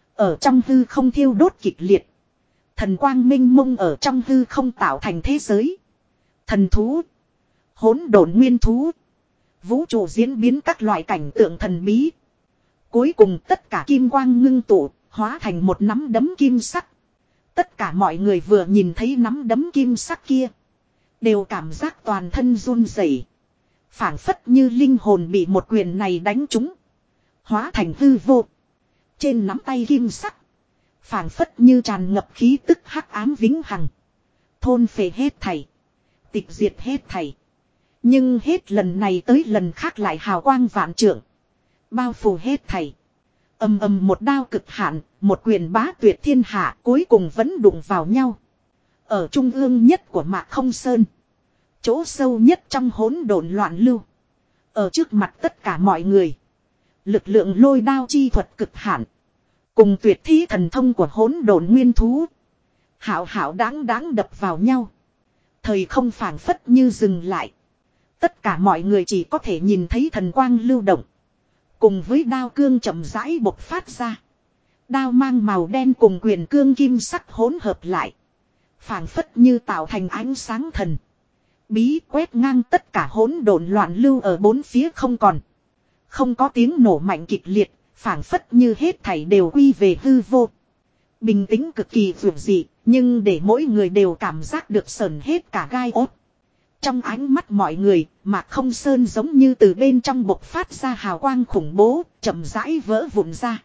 Ở trong hư không thiêu đốt kịch liệt. Thần quang minh mông ở trong hư không tạo thành thế giới. Thần thú. Hỗn độn nguyên thú. Vũ trụ diễn biến các loại cảnh tượng thần bí. Cuối cùng tất cả kim quang ngưng tụ, hóa thành một nắm đấm kim sắc. Tất cả mọi người vừa nhìn thấy nắm đấm kim sắc kia, đều cảm giác toàn thân run rẩy, phảng phất như linh hồn bị một quyền này đánh trúng, hóa thành hư vô. Trên nắm tay kim sắc, phảng phất như tràn ngập khí tức hắc ám vĩnh hằng, thôn phệ hết thảy, tịch diệt hết thảy. Nhưng hết lần này tới lần khác lại hào quang vạn trượng, bao phủ hết thảy. Một đao cực hạn, một quyền bá tuyệt thiên hạ, cuối cùng vẫn đụng vào nhau. Ở trung ương nhất của Mạc Không Sơn, chỗ sâu nhất trong hỗn độn loạn lưu, ở trước mặt tất cả mọi người, lực lượng lôi đao chi thuật cực hạn, cùng tuyệt thi thần thông của hỗn độn nguyên thú, hảo hảo đáng đập vào nhau. Thời không phảng phất như dừng lại. Tất cả mọi người chỉ có thể nhìn thấy thần quang lưu động, cùng với đao cương chậm rãi bộc phát ra. Đao mang màu đen cùng quyền cương kim sắc hỗn hợp lại, phảng phất như tạo thành ánh sáng thần bí, quét ngang tất cả hỗn độn loạn lưu ở bốn phía không còn. Không có tiếng nổ mạnh kịch liệt, Phảng phất như hết thảy đều quy về hư vô. Bình tĩnh cực kỳ vượt dị, nhưng để mỗi người đều cảm giác được sờn hết cả gai ốt. Trong ánh mắt mọi người, Mạc Không Sơn giống như từ bên trong bộc phát ra hào quang khủng bố, chậm rãi vỡ vụn ra.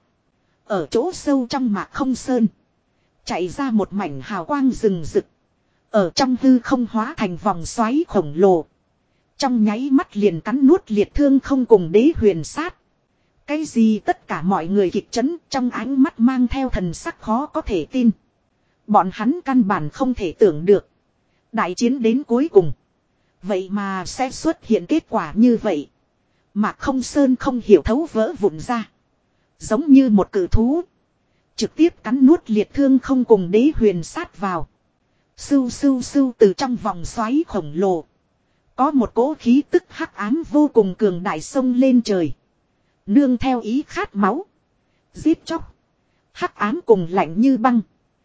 Ở chỗ sâu trong Mạc Không Sơn, chạy ra một mảnh hào quang rừng rực. Ở trong hư không hóa thành vòng xoáy khổng lồ. Trong nháy mắt liền cắn nuốt liệt thương không cùng đế huyền sát. Cái gì tất cả mọi người kịch chấn trong ánh mắt mang theo thần sắc khó có thể tin. Bọn hắn căn bản không thể tưởng được. Đại chiến đến cuối cùng. Vậy mà sẽ xuất hiện kết quả như vậy. Mạc Không Sơn không hiểu thấu vỡ vụn ra. Giống như một cự thú. Trực tiếp cắn nuốt liệt thương không cùng đế huyền sát vào. Sưu sưu sưu từ trong vòng xoáy khổng lồ. Có một cỗ khí tức hắc ám vô cùng cường đại sông lên trời. Nương theo ý khát máu. Giết chóc. Hắc ám cùng lạnh như băng.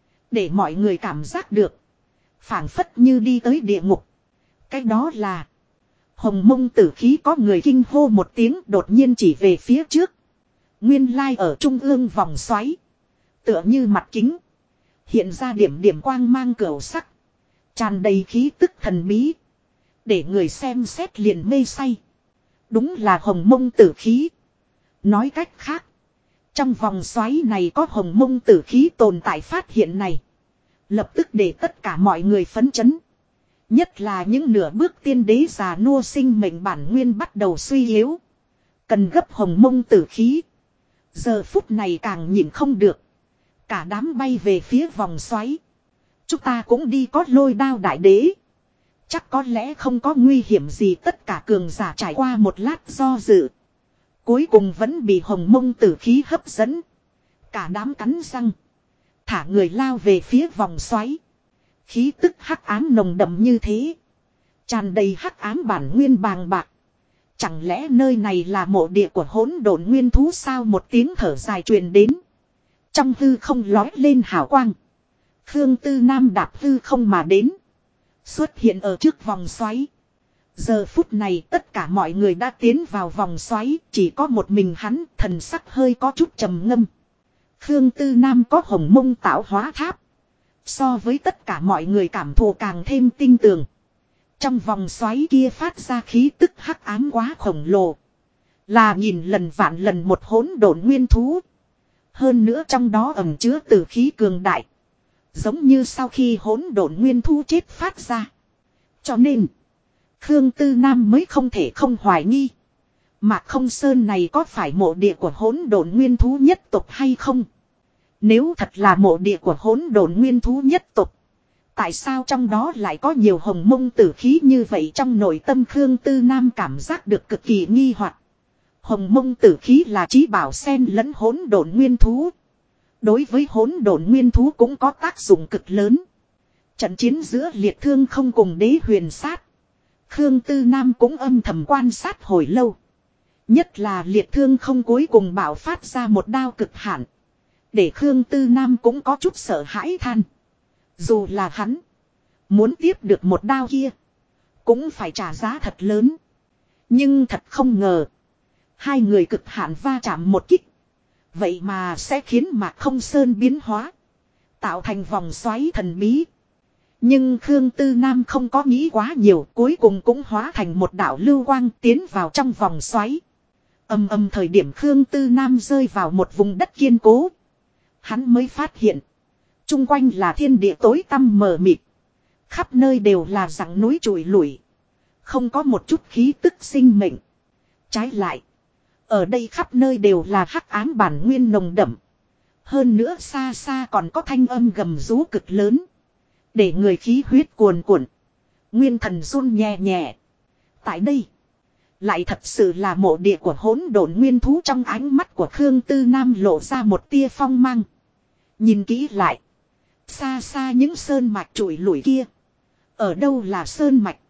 Để mọi người cảm giác được. Phảng phất như đi tới địa ngục. Cái đó là. Hồng mông tử khí có người kinh hô một tiếng đột nhiên chỉ về phía trước. Nguyên lai ở trung ương vòng xoáy. Tựa như mặt kính. Hiện ra điểm điểm quang mang cửu sắc. Tràn đầy khí tức thần bí. Để người xem xét liền mê say. Đúng là hồng mông tử khí. Nói cách khác. Trong vòng xoáy này có hồng mông tử khí tồn tại phát hiện này. Lập tức để tất cả mọi người phấn chấn. Nhất là những nửa bước tiên đế già nua sinh mệnh bản nguyên bắt đầu suy yếu. Cần gấp hồng mông tử khí. Giờ phút này càng nhìn không được. Cả đám bay về phía vòng xoáy. Chúng ta cũng đi có lôi đao đại đế. Chắc có lẽ không có nguy hiểm gì tất cả cường giả trải qua một lát do dự. Cuối cùng vẫn bị hồng mông tử khí hấp dẫn. Cả đám cắn răng. Thả người lao về phía vòng xoáy. Khí tức hắc ám nồng đậm như thế. Tràn đầy hắc ám bản nguyên bàng bạc. Chẳng lẽ nơi này là mộ địa của hỗn độn nguyên thú sao một tiếng thở dài truyền đến. Trong hư không lói lên hào quang. Khương Tư Nam đạp hư không mà đến. Xuất hiện ở trước vòng xoáy. Giờ phút này tất cả mọi người đã tiến vào vòng xoáy. Chỉ có một mình hắn thần sắc hơi có chút trầm ngâm. Khương Tư Nam có hồng mông tạo hóa tháp. So với tất cả mọi người cảm thụ càng thêm tinh tường. Trong vòng xoáy kia phát ra khí tức hắc ám quá khổng lồ. Là nhìn lần vạn lần một hỗn độn nguyên thú. Hơn nữa trong đó ẩn chứa tử khí cường đại. Giống như sau khi hỗn độn nguyên thú chết phát ra. Cho nên, Khương Tư Nam mới không thể không hoài nghi. Mạc Không Sơn này có phải mộ địa của hỗn độn nguyên thú nhất tộc hay không? Nếu thật là mộ địa của hỗn độn nguyên thú nhất tộc. Tại sao trong đó lại có nhiều hồng mông tử khí như vậy trong nội tâm Khương Tư Nam cảm giác được cực kỳ nghi hoặc. Hồng mông tử khí là chí bảo xen lẫn hỗn độn nguyên thú. Đối với hỗn độn nguyên thú cũng có tác dụng cực lớn. Trận chiến giữa liệt thương không cùng đế huyền sát. Khương Tư Nam cũng âm thầm quan sát hồi lâu. Nhất là liệt thương không cuối cùng bảo phát ra một đao cực hạn. Để Khương Tư Nam cũng có chút sợ hãi than. Dù là hắn muốn tiếp được một đao kia. Cũng phải trả giá thật lớn. Nhưng thật không ngờ. Hai người cực hạn va chạm một kích. Vậy mà sẽ khiến Mạc Không Sơn biến hóa. Tạo thành vòng xoáy thần bí. Nhưng Khương Tư Nam không có nghĩ quá nhiều. Cuối cùng cũng hóa thành một đạo lưu quang tiến vào trong vòng xoáy. Âm âm thời điểm Khương Tư Nam rơi vào một vùng đất kiên cố. Hắn mới phát hiện. Trung quanh là thiên địa tối tăm mờ mịt. Khắp nơi đều là rặng núi trụi lủi. Không có một chút khí tức sinh mệnh. Trái lại. Ở đây khắp nơi đều là hắc ám bản nguyên nồng đậm. Hơn nữa xa xa còn có thanh âm gầm rú cực lớn. Để người khí huyết cuồn cuộn. Nguyên thần run nhẹ nhẹ. Tại đây. Lại thật sự là mộ địa của hỗn độn nguyên thú trong ánh mắt của Khương Tư Nam lộ ra một tia phong mang. Nhìn kỹ lại. Xa xa những sơn mạch trụi lủi kia. Ở đâu là sơn mạch?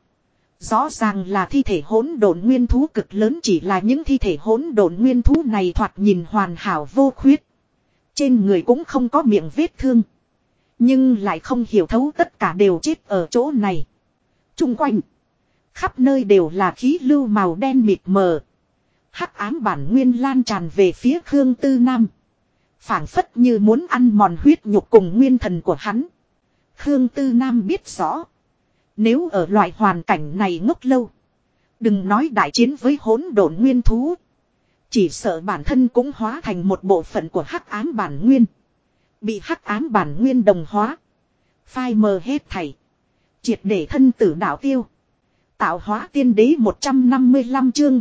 Rõ ràng là thi thể hỗn độn nguyên thú cực lớn chỉ là những thi thể hỗn độn nguyên thú này thoạt nhìn hoàn hảo vô khuyết. Trên người cũng không có miệng vết thương. Nhưng lại không hiểu thấu tất cả đều chết ở chỗ này. Trung quanh. Khắp nơi đều là khí lưu màu đen mịt mờ. Hắc ám bản nguyên lan tràn về phía Khương Tư Nam. Phảng phất như muốn ăn mòn huyết nhục cùng nguyên thần của hắn. Khương Tư Nam biết rõ. Nếu ở loại hoàn cảnh này ngốc lâu. Đừng nói đại chiến với hỗn độn nguyên thú. Chỉ sợ bản thân cũng hóa thành một bộ phận của hắc ám bản nguyên. Bị hắc ám bản nguyên đồng hóa. Phai mờ hết thảy. Triệt để thân tử đạo tiêu. Tạo hóa tiên đế 155 chương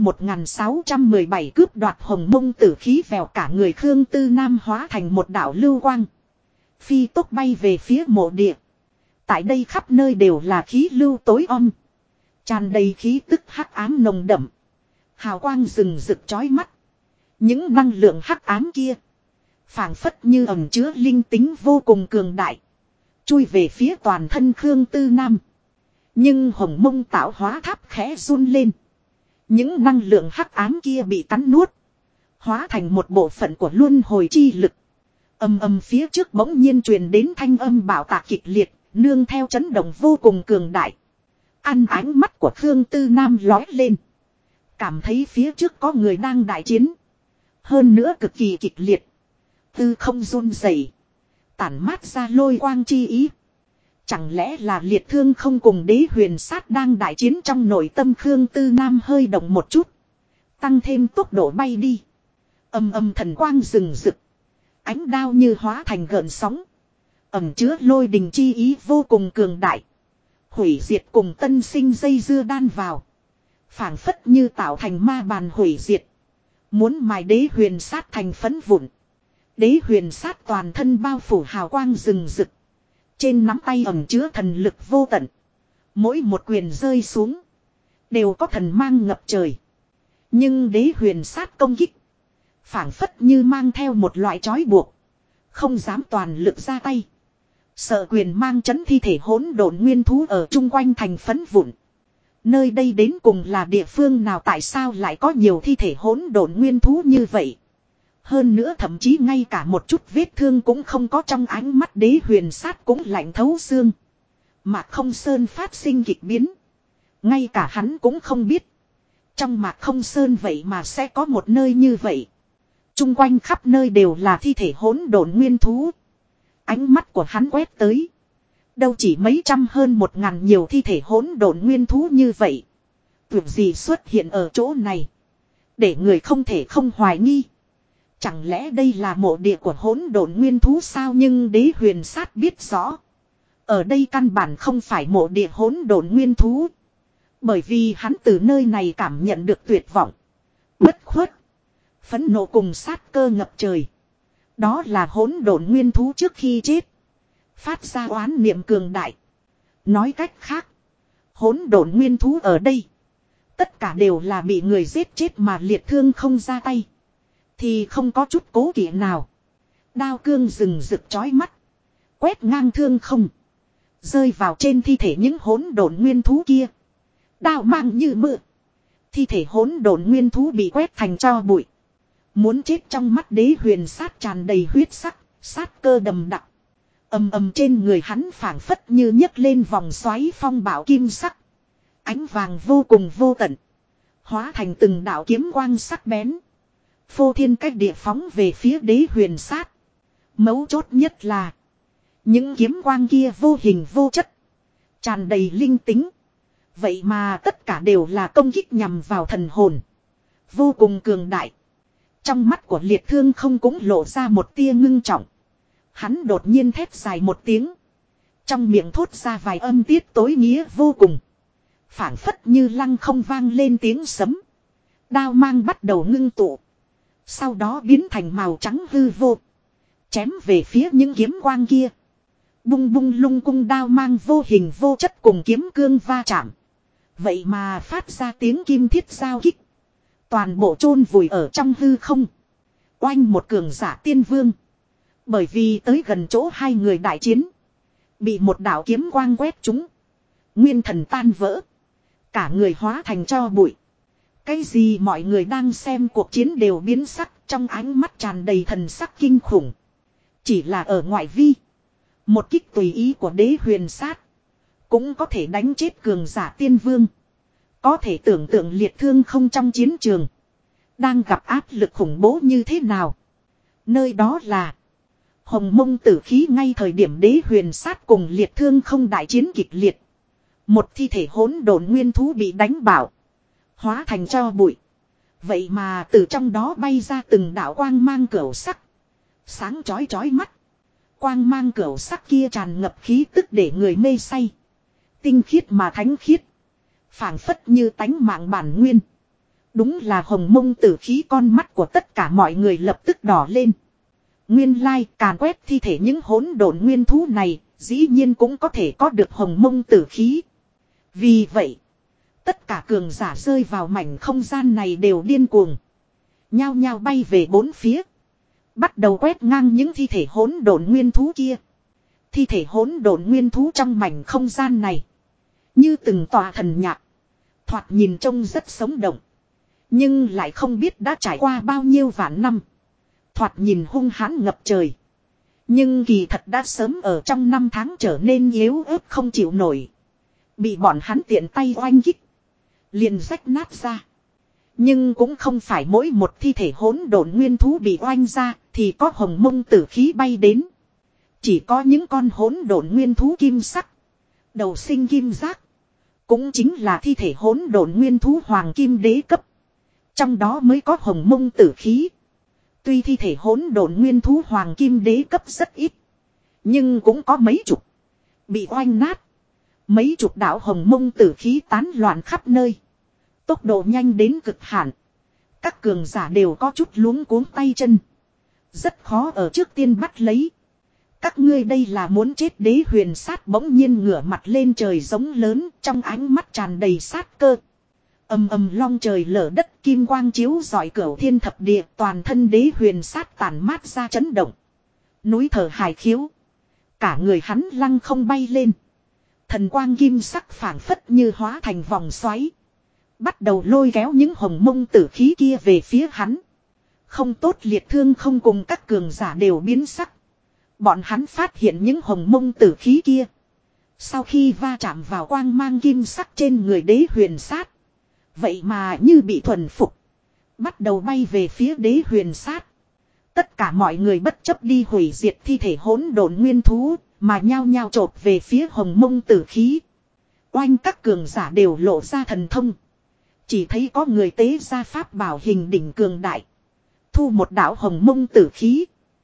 1617 cướp đoạt hồng mông tử khí vèo cả người Khương Tư Nam hóa thành một đạo lưu quang. Phi tốc bay về phía mộ địa. Tại đây khắp nơi đều là khí lưu tối om. Tràn đầy khí tức hắc ám nồng đậm. Hào quang rừng rực chói mắt. Những năng lượng hắc ám kia. Phảng phất như ẩn chứa linh tính vô cùng cường đại. Chui về phía toàn thân Khương Tư Nam. Nhưng hồng mông tạo hóa tháp khẽ run lên. Những năng lượng hắc ám kia bị cắn nuốt. Hóa thành một bộ phận của luân hồi chi lực. Âm âm phía trước bỗng nhiên truyền đến thanh âm bạo tạc kịch liệt. Nương theo chấn động vô cùng cường đại. Ăn ánh mắt của Khương Tư Nam lói lên. Cảm thấy phía trước có người đang đại chiến. Hơn nữa cực kỳ kịch liệt. Tư không run rẩy, tản mát ra lôi quang chi ý. Chẳng lẽ là liệt thương không cùng đế huyền sát đang đại chiến trong nội tâm Khương Tư Nam hơi động một chút. Tăng thêm tốc độ bay đi. Âm âm thần quang rừng rực. Ánh đao như hóa thành gợn sóng. Ẩm chứa lôi đình chi ý vô cùng cường đại. Hủy diệt cùng tân sinh dây dưa đan vào. Phảng phất như tạo thành ma bàn hủy diệt. Muốn mài đế huyền sát thành phấn vụn. Đế huyền sát toàn thân bao phủ hào quang rừng rực. Trên nắm tay ẩn chứa thần lực vô tận. Mỗi một quyền rơi xuống. Đều có thần mang ngập trời. Nhưng đế huyền sát công kích. Phảng phất như mang theo một loại trói buộc. Không dám toàn lực ra tay. Sợ quyền mang chấn thi thể hỗn độn nguyên thú ở chung quanh thành phấn vụn. Nơi đây đến cùng là địa phương nào, tại sao lại có nhiều thi thể hỗn độn nguyên thú như vậy? Hơn nữa thậm chí ngay cả một chút vết thương cũng không có, trong ánh mắt đế huyền sát cũng lạnh thấu xương. Mạc Không Sơn phát sinh kịch biến. Ngay cả hắn cũng không biết. Trong Mạc Không Sơn vậy mà sẽ có một nơi như vậy. Trung quanh khắp nơi đều là thi thể hỗn độn nguyên thú. Ánh mắt của hắn quét tới. Đâu chỉ mấy trăm hơn 1000 nhiều thi thể hỗn độn nguyên thú như vậy. Việc gì xuất hiện ở chỗ này. Để người không thể không hoài nghi. Chẳng lẽ đây là mộ địa của hỗn độn nguyên thú sao? Nhưng đế huyền sát biết rõ. Ở đây căn bản không phải mộ địa hỗn độn nguyên thú. Bởi vì hắn từ nơi này cảm nhận được tuyệt vọng. Bất khuất. Phẫn nộ cùng sát cơ ngập trời. Đó là hỗn độn nguyên thú trước khi chết. Phát ra oán niệm cường đại. Nói cách khác. Hỗn độn nguyên thú ở đây. Tất cả đều là bị người giết chết mà liệt thương không ra tay. Thì không có chút cố kỵ nào. Đao cương rừng rực chói mắt. Quét ngang thương không. Rơi vào trên thi thể những hỗn độn nguyên thú kia. Đao mang như mưa. Thi thể hỗn độn nguyên thú bị quét thành tro bụi. Muốn chết trong mắt đế huyền sát tràn đầy huyết sắc. Sát cơ đầm đặc. Ầm ầm trên người hắn phảng phất như nhấc lên vòng xoáy phong bạo kim sắc. Ánh vàng vô cùng vô tận. Hóa thành từng đạo kiếm quang sắc bén. Phô thiên cách địa phóng về phía đế huyền sát. Mấu chốt nhất là. Những kiếm quang kia vô hình vô chất. Tràn đầy linh tính. Vậy mà tất cả đều là công kích nhằm vào thần hồn. Vô cùng cường đại. Trong mắt của liệt thương không cũng lộ ra một tia ngưng trọng. Hắn đột nhiên thét dài một tiếng. Trong miệng thốt ra vài âm tiết tối nghĩa vô cùng. Phảng phất như lăng không vang lên tiếng sấm. Đao mang bắt đầu ngưng tụ. Sau đó biến thành màu trắng hư vô. Chém về phía những kiếm quang kia. Bung bung lung cung đao mang vô hình vô chất cùng kiếm cương va chạm. Vậy mà phát ra tiếng kim thiết giao kích. Toàn bộ chôn vùi ở trong hư không. Oanh một cường giả tiên vương. Bởi vì tới gần chỗ hai người đại chiến. Bị một đạo kiếm quang quét trúng. Nguyên thần tan vỡ. Cả người hóa thành tro bụi. Cái gì mọi người đang xem cuộc chiến đều biến sắc. Trong ánh mắt tràn đầy thần sắc kinh khủng. Chỉ là ở ngoại vi. Một kích tùy ý của đế huyền sát. Cũng có thể đánh chết cường giả tiên vương. Có thể tưởng tượng liệt thương không trong chiến trường. Đang gặp áp lực khủng bố như thế nào? Nơi đó là Hồng Mông tử khí ngay thời điểm Đế Huyền Sát cùng Liệt Thương không đại chiến kịch liệt. Một thi thể hỗn độn nguyên thú bị đánh bảo. Hóa thành tro bụi. Vậy mà từ trong đó bay ra từng đạo quang mang cửu sắc. Sáng chói chói mắt. Quang mang cửu sắc kia tràn ngập khí tức để người mê say. Tinh khiết mà thánh khiết. Phảng phất như tánh mạng bản nguyên. Đúng là Hồng Mông tử khí, con mắt của tất cả mọi người lập tức đỏ lên. Nguyên lai càn quét thi thể những hỗn độn nguyên thú này, dĩ nhiên cũng có thể có được Hồng Mông tử khí. Vì vậy, tất cả cường giả rơi vào mảnh không gian này đều điên cuồng. Nhao nhao bay về bốn phía. Bắt đầu quét ngang những thi thể hỗn độn nguyên thú kia. Thi thể hỗn độn nguyên thú trong mảnh không gian này. Như từng tòa thần nhạc. Thoạt nhìn trông rất sống động. Nhưng lại không biết đã trải qua bao nhiêu vạn năm. Thoạt nhìn hung hãn ngập trời. Nhưng kỳ thật đã sớm ở trong năm tháng trở nên yếu ớt không chịu nổi. Bị bọn hắn tiện tay oanh kích. Liền rách nát ra. Nhưng cũng không phải mỗi một thi thể hỗn độn nguyên thú bị oanh ra thì có Hồng Mông tử khí bay đến. Chỉ có những con hỗn độn nguyên thú kim sắc. Đầu sinh kim giác. Cũng chính là thi thể hỗn độn nguyên thú hoàng kim đế cấp. Trong đó mới có Hồng Mông tử khí. Tuy thi thể hỗn độn nguyên thú hoàng kim đế cấp rất ít. Nhưng cũng có mấy chục. Bị oanh nát. Mấy chục đạo Hồng Mông tử khí tán loạn khắp nơi. Tốc độ nhanh đến cực hạn. Các cường giả đều có chút luống cuống tay chân. Rất khó ở trước tiên bắt lấy. Các ngươi đây là muốn chết. Đế Huyền Sát bỗng nhiên ngửa mặt lên trời giống lớn, trong ánh mắt tràn đầy sát cơ. Ầm ầm long trời lở đất, kim quang chiếu rọi cửu thiên thập địa, toàn thân Đế Huyền Sát tản mát ra chấn động. Núi thở hài khiếu. Cả người hắn lăng không bay lên. Thần quang kim sắc phảng phất như hóa thành vòng xoáy. Bắt đầu lôi kéo những Hồng Mông tử khí kia về phía hắn. Không tốt. Liệt Thương không cùng các cường giả đều biến sắc. Bọn hắn phát hiện những Hồng Mông tử khí kia. Sau khi va chạm vào quang mang kim sắc trên người Đế Huyền Sát. Vậy mà như bị thuần phục. Bắt đầu bay về phía Đế Huyền Sát. Tất cả mọi người bất chấp đi hủy diệt thi thể hỗn độn nguyên thú. Mà nhao nhao chộp về phía Hồng Mông tử khí. Oanh các cường giả đều lộ ra thần thông. Chỉ thấy có người tế ra pháp bảo hình đỉnh cường đại. Thu một đạo Hồng Mông tử khí.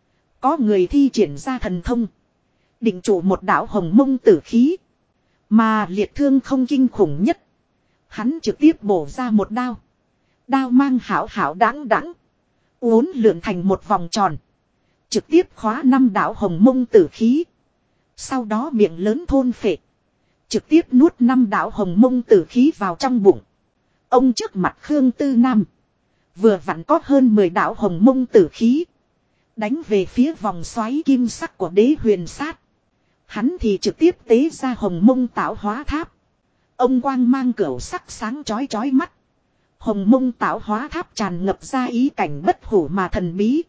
Có người thi triển ra thần thông. Định trụ một đạo Hồng Mông tử khí. Mà Liệt Thương không kinh khủng nhất. Hắn trực tiếp bổ ra một đao. Đao mang hảo hảo đáng đáng. Uốn lượn thành một vòng tròn. Trực tiếp khóa 5 đạo Hồng Mông tử khí. Sau đó miệng lớn thôn phệ. Trực tiếp nuốt 5 đạo Hồng Mông tử khí vào trong bụng. Ông trước mặt Khương Tư Nam. Vừa vặn có hơn 10 đạo Hồng Mông tử khí. Đánh về phía vòng xoáy kim sắc của Đế Huyền Sát. Hắn thì trực tiếp tế ra Hồng Mông tạo hóa tháp. Ông quang mang cửu sắc sáng chói chói mắt. Hồng Mông tạo hóa tháp tràn ngập ra ý cảnh bất hủ mà thần bí.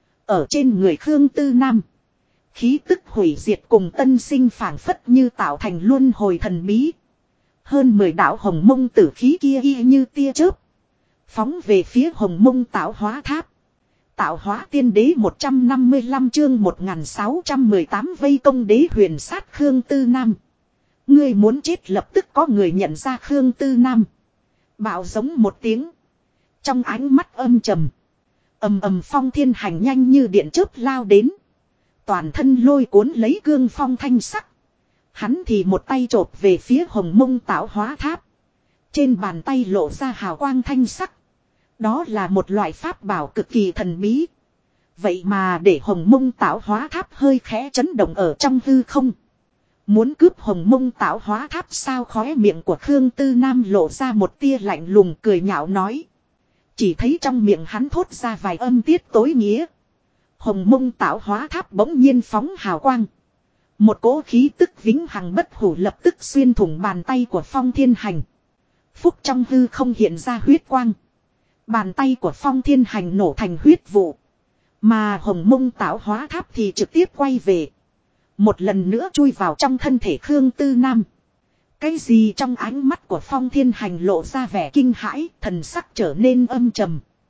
Ở trên người Khương Tư Nam. Khí tức hủy diệt cùng tân sinh phảng phất như tạo thành luân hồi thần bí. Hơn 10 đạo Hồng Mông tử khí kia y như tia chớp. Phóng về phía Hồng Mông tạo hóa tháp. Tạo hóa tiên đế 155 chương 1618 vây công Đế Huyền Sát Khương Tư Nam. Ngươi muốn chết. Lập tức có người nhận ra Khương Tư Nam. Bạo giống một tiếng. Trong ánh mắt âm trầm. Ầm ầm phong thiên hành nhanh như điện chớp lao đến. Toàn thân lôi cuốn lấy cương phong thanh sắc. Hắn thì một tay chộp về phía Hồng Mông tạo hóa tháp. Trên bàn tay lộ ra hào quang thanh sắc. Đó là một loại pháp bảo cực kỳ thần bí. Vậy mà để Hồng Mông tạo hóa tháp hơi khẽ chấn động ở trong hư không. Muốn cướp Hồng Mông tạo hóa tháp sao? Khóe miệng của Khương Tư Nam lộ ra một tia lạnh lùng cười nhạo nói. Chỉ thấy trong miệng hắn thốt ra vài âm tiết tối nghĩa. Hồng Mông tạo hóa tháp bỗng nhiên phóng hào quang. Một cỗ khí tức vĩnh hằng bất hủ lập tức xuyên thủng bàn tay của Phong Thiên Hành. Phúc trong hư không hiện ra huyết quang. Bàn tay của Phong Thiên Hành nổ thành huyết vụ. Mà Hồng Mông tạo hóa tháp thì trực tiếp quay về. Một lần nữa chui vào trong thân thể Khương Tư Nam. Cái gì? Trong ánh mắt của Phong Thiên Hành lộ ra vẻ kinh hãi, thần sắc trở nên âm trầm.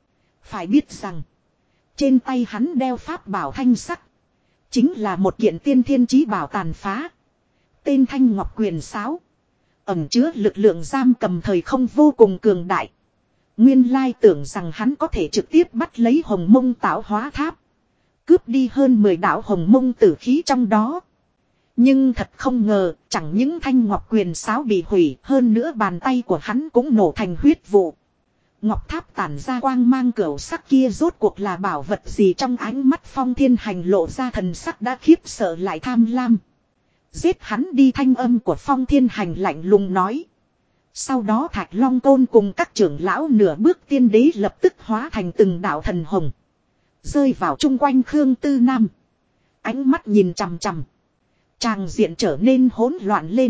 Phải biết rằng. Trên tay hắn đeo pháp bảo thanh sắc. Chính là một kiện tiên thiên chí bảo tàn phá. Tên Thanh Ngọc Quyền Sáo. Ẩn chứa lực lượng giam cầm thời không vô cùng cường đại. Nguyên lai tưởng rằng hắn có thể trực tiếp bắt lấy Hồng Mông tạo hóa tháp. Cướp đi hơn 10 đạo Hồng Mông tử khí trong đó. Nhưng thật không ngờ, chẳng những Thanh Ngọc Quyền Sáo bị hủy, hơn nữa bàn tay của hắn cũng nổ thành huyết vụ. Ngọc tháp tản ra quang mang cửu sắc kia rốt cuộc là bảo vật gì, trong ánh mắt Phong Thiên Hành lộ ra thần sắc đã khiếp sợ lại tham lam. Giết hắn đi, thanh âm của Phong Thiên Hành lạnh lùng nói. Sau đó Thạch Long Côn cùng các trưởng lão nửa bước tiên đế lập tức hóa thành từng đạo thần hồng. Rơi vào chung quanh Khương Tư Nam. Ánh mắt nhìn chằm chằm. Tràng diện trở nên hỗn loạn lên.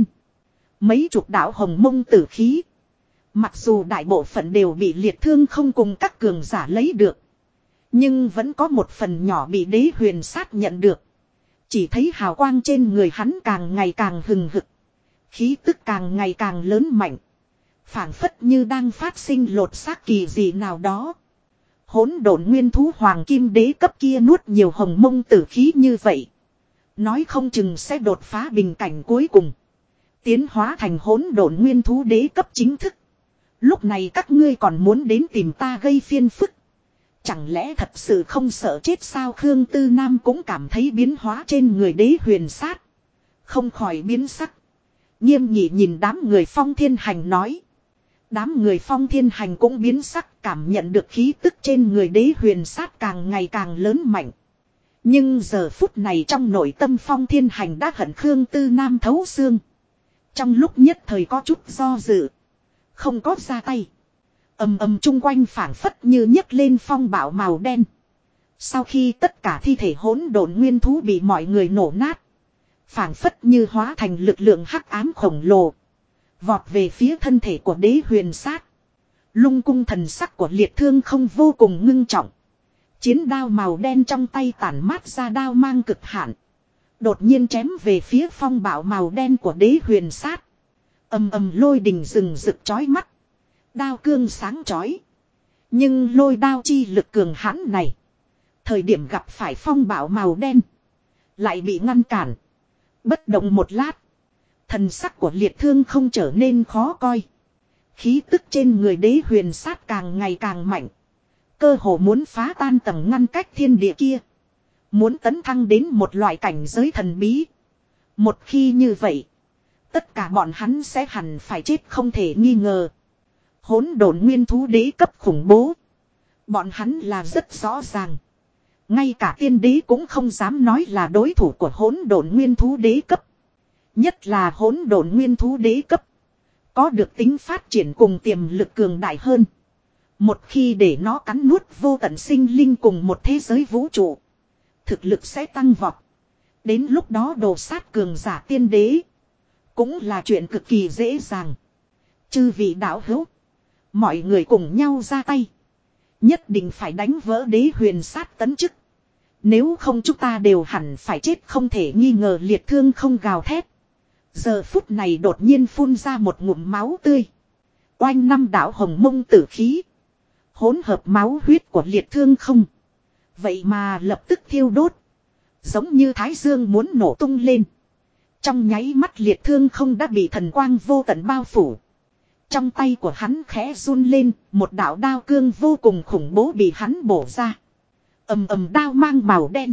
Mấy chục đạo Hồng Mông tử khí. Mặc dù đại bộ phận đều bị Liệt Thương không cùng các cường giả lấy được. Nhưng vẫn có một phần nhỏ bị Đế Huyền Sát nhận được. Chỉ thấy hào quang trên người hắn càng ngày càng hừng hực. Khí tức càng ngày càng lớn mạnh. Phảng phất như đang phát sinh lột xác kỳ gì nào đó. Hỗn độn nguyên thú hoàng kim đế cấp kia nuốt nhiều Hồng Mông tử khí như vậy. Nói không chừng sẽ đột phá bình cảnh cuối cùng. Tiến hóa thành hỗn độn nguyên thú đế cấp chính thức. Lúc này các ngươi còn muốn đến tìm ta gây phiền phức. Chẳng lẽ thật sự không sợ chết sao? Khương Tư Nam cũng cảm thấy biến hóa trên người Đế Huyền Sát. Không khỏi biến sắc. Nghiêm nghị nhìn đám người Phong Thiên Hành nói. Đám người Phong Thiên Hành cũng biến sắc, cảm nhận được khí tức trên người Đế Huyền Sát càng ngày càng lớn mạnh. Nhưng giờ phút này trong nội tâm Phong Thiên Hành đã hận Khương Tư Nam thấu xương. Trong lúc nhất thời có chút do dự. Không có ra tay. Ầm ầm chung quanh phảng phất như nhấc lên phong bão màu đen. Sau khi tất cả thi thể hỗn độn nguyên thú bị mọi người nổ nát. Phảng phất như hóa thành lực lượng hắc ám khổng lồ. Vọt về phía thân thể của Đế Huyền Sát. Lung cung thần sắc của Liệt Thương không vô cùng ngưng trọng. Chiến đao màu đen trong tay tản mát ra đao mang cực hạn. Đột nhiên chém về phía phong bão màu đen của Đế Huyền Sát. Ầm ầm lôi đình rừng rực chói mắt. Đao cương sáng chói. Nhưng lôi đao chi lực cường hãn này. Thời điểm gặp phải phong bão màu đen. Lại bị ngăn cản. Bất động một lát. Thần sắc của Liệt Thương không trở nên khó coi. Khí tức trên người Đế Huyền Sát càng ngày càng mạnh. Cơ hồ muốn phá tan tầng ngăn cách thiên địa kia. Muốn tấn thăng đến một loại cảnh giới thần bí. Một khi như vậy. Tất cả bọn hắn sẽ hẳn phải chết không thể nghi ngờ. Hỗn độn nguyên thú đế cấp khủng bố. Bọn hắn là rất rõ ràng. Ngay cả tiên đế cũng không dám nói là đối thủ của hỗn độn nguyên thú đế cấp. Nhất là hỗn độn nguyên thú đế cấp. Có được tính phát triển cùng tiềm lực cường đại hơn. Một khi để nó cắn nuốt vô tận sinh linh cùng một thế giới vũ trụ. Thực lực sẽ tăng vọt. Đến lúc đó đồ sát cường giả tiên đế. Cũng là chuyện cực kỳ dễ dàng. Chư vị đạo hữu. Mọi người cùng nhau ra tay. Nhất định phải đánh vỡ Đế Huyền Sát tấn chức. Nếu không chúng ta đều hẳn phải chết không thể nghi ngờ. Liệt Thương không gào thét. Giờ phút này đột nhiên phun ra một ngụm máu tươi. Oanh năm đạo Hồng Mông tử khí. Hỗn hợp máu huyết của Liệt Thương không. Vậy mà lập tức thiêu đốt. Giống như thái dương muốn nổ tung lên. Trong nháy mắt Liệt Thương không đã bị thần quang vô tận bao phủ. Trong tay của hắn khẽ run lên, một đạo đao cương vô cùng khủng bố bị hắn bổ ra. Ầm ầm đao mang màu đen.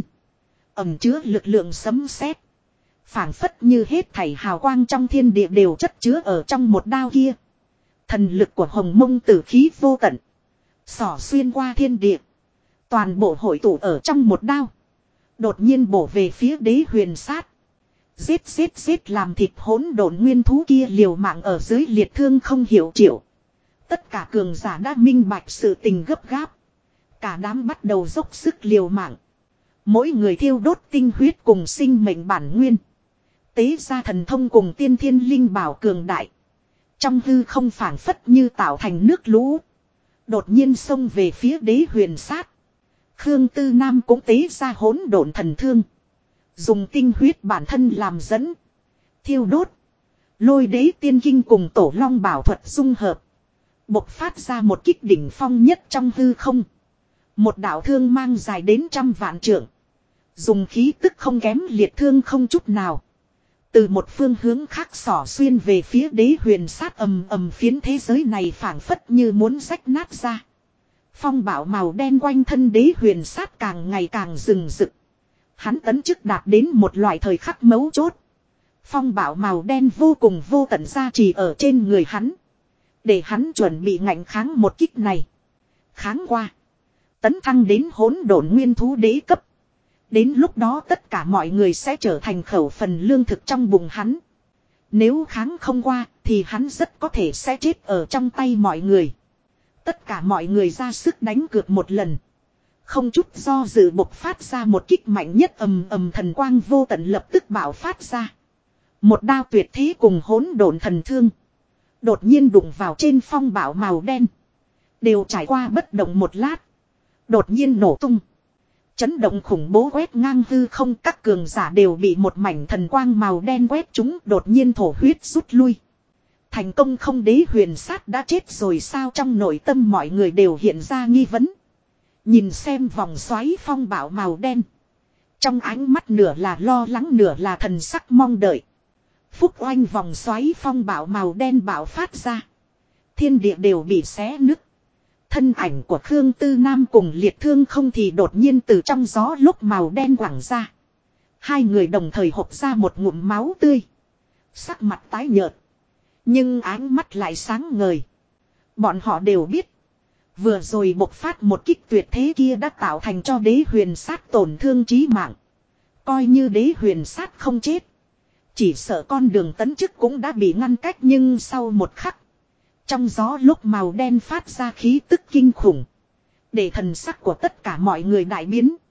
Ầm chứa lực lượng sấm sét. Phảng phất như hết thảy hào quang trong thiên địa đều chất chứa ở trong một đao kia. Thần lực của Hồng Mông tử khí vô tận. Xỏ xuyên qua thiên địa. Toàn bộ hội tụ ở trong một đao. Đột nhiên bổ về phía Đế Huyền Sát. Giết giết giết làm thịt hỗn độn nguyên thú kia liều mạng ở dưới. Liệt Thương không hiểu triệu. Tất cả cường giả đã minh bạch sự tình gấp gáp. Cả đám bắt đầu dốc sức liều mạng. Mỗi người thiêu đốt tinh huyết cùng sinh mệnh bản nguyên. Tế ra thần thông cùng tiên thiên linh bảo cường đại. Trong hư không phảng phất như tạo thành nước lũ. Đột nhiên xông về phía Đế Huyền Sát. Khương Tư Nam cũng tế ra hỗn độn thần thương. Dùng tinh huyết bản thân làm dẫn. Thiêu đốt. Lôi đế tiên kinh cùng tổ long bảo thuật dung hợp. Bộc phát ra một kích đỉnh phong nhất trong hư không. Một đạo thương mang dài đến trăm vạn trượng. Dùng khí tức không kém liệt thương không chút nào. Từ một phương hướng khác xỏ xuyên về phía đế huyền sát ầm ầm phiến thế giới này phảng phất như muốn rách nát ra. Phong bạo màu đen quanh thân đế huyền sát càng ngày càng rừng rực. Hắn tấn chức đạt đến một loại thời khắc mấu chốt. Phong bạo màu đen vô cùng vô tận gia trì ở trên người hắn. Để hắn chuẩn bị ngạnh kháng một kích này. Kháng qua. Tấn thăng đến hỗn độn nguyên thú đế cấp. Đến lúc đó tất cả mọi người sẽ trở thành khẩu phần lương thực trong bụng hắn. Nếu kháng không qua thì hắn rất có thể sẽ chết ở trong tay mọi người. Tất cả mọi người ra sức đánh cược một lần. Không chút do dự bộc phát ra một kích mạnh nhất ầm ầm thần quang vô tận lập tức bạo phát ra. Một đao tuyệt thế cùng hỗn độn thần thương. Đột nhiên đụng vào trên phong bạo màu đen. Đều trải qua bất động một lát. Đột nhiên nổ tung. Chấn động khủng bố quét ngang hư không, các cường giả đều bị một mảnh thần quang màu đen quét chúng, đột nhiên thổ huyết rút lui. Thành công không, đế huyền sát đã chết rồi sao? Trong nội tâm mọi người đều hiện ra nghi vấn. Nhìn xem vòng xoáy phong bạo màu đen. Trong ánh mắt nửa là lo lắng nửa là thần sắc mong đợi. Phúc oanh, vòng xoáy phong bạo màu đen bạo phát ra. Thiên địa đều bị xé nứt. Thân ảnh của Khương Tư Nam cùng liệt thương không thì đột nhiên từ trong gió lúc màu đen quẳng ra. Hai người đồng thời hộc ra một ngụm máu tươi. Sắc mặt tái nhợt. Nhưng ánh mắt lại sáng ngời. Bọn họ đều biết. Vừa rồi bộc phát một kích tuyệt thế kia đã tạo thành cho đế huyền sát tổn thương chí mạng. Coi như đế huyền sát không chết. Chỉ sợ con đường tấn chức cũng đã bị ngăn cách, nhưng sau một khắc. Trong gió lúc màu đen phát ra khí tức kinh khủng. Để thần sắc của tất cả mọi người đại biến.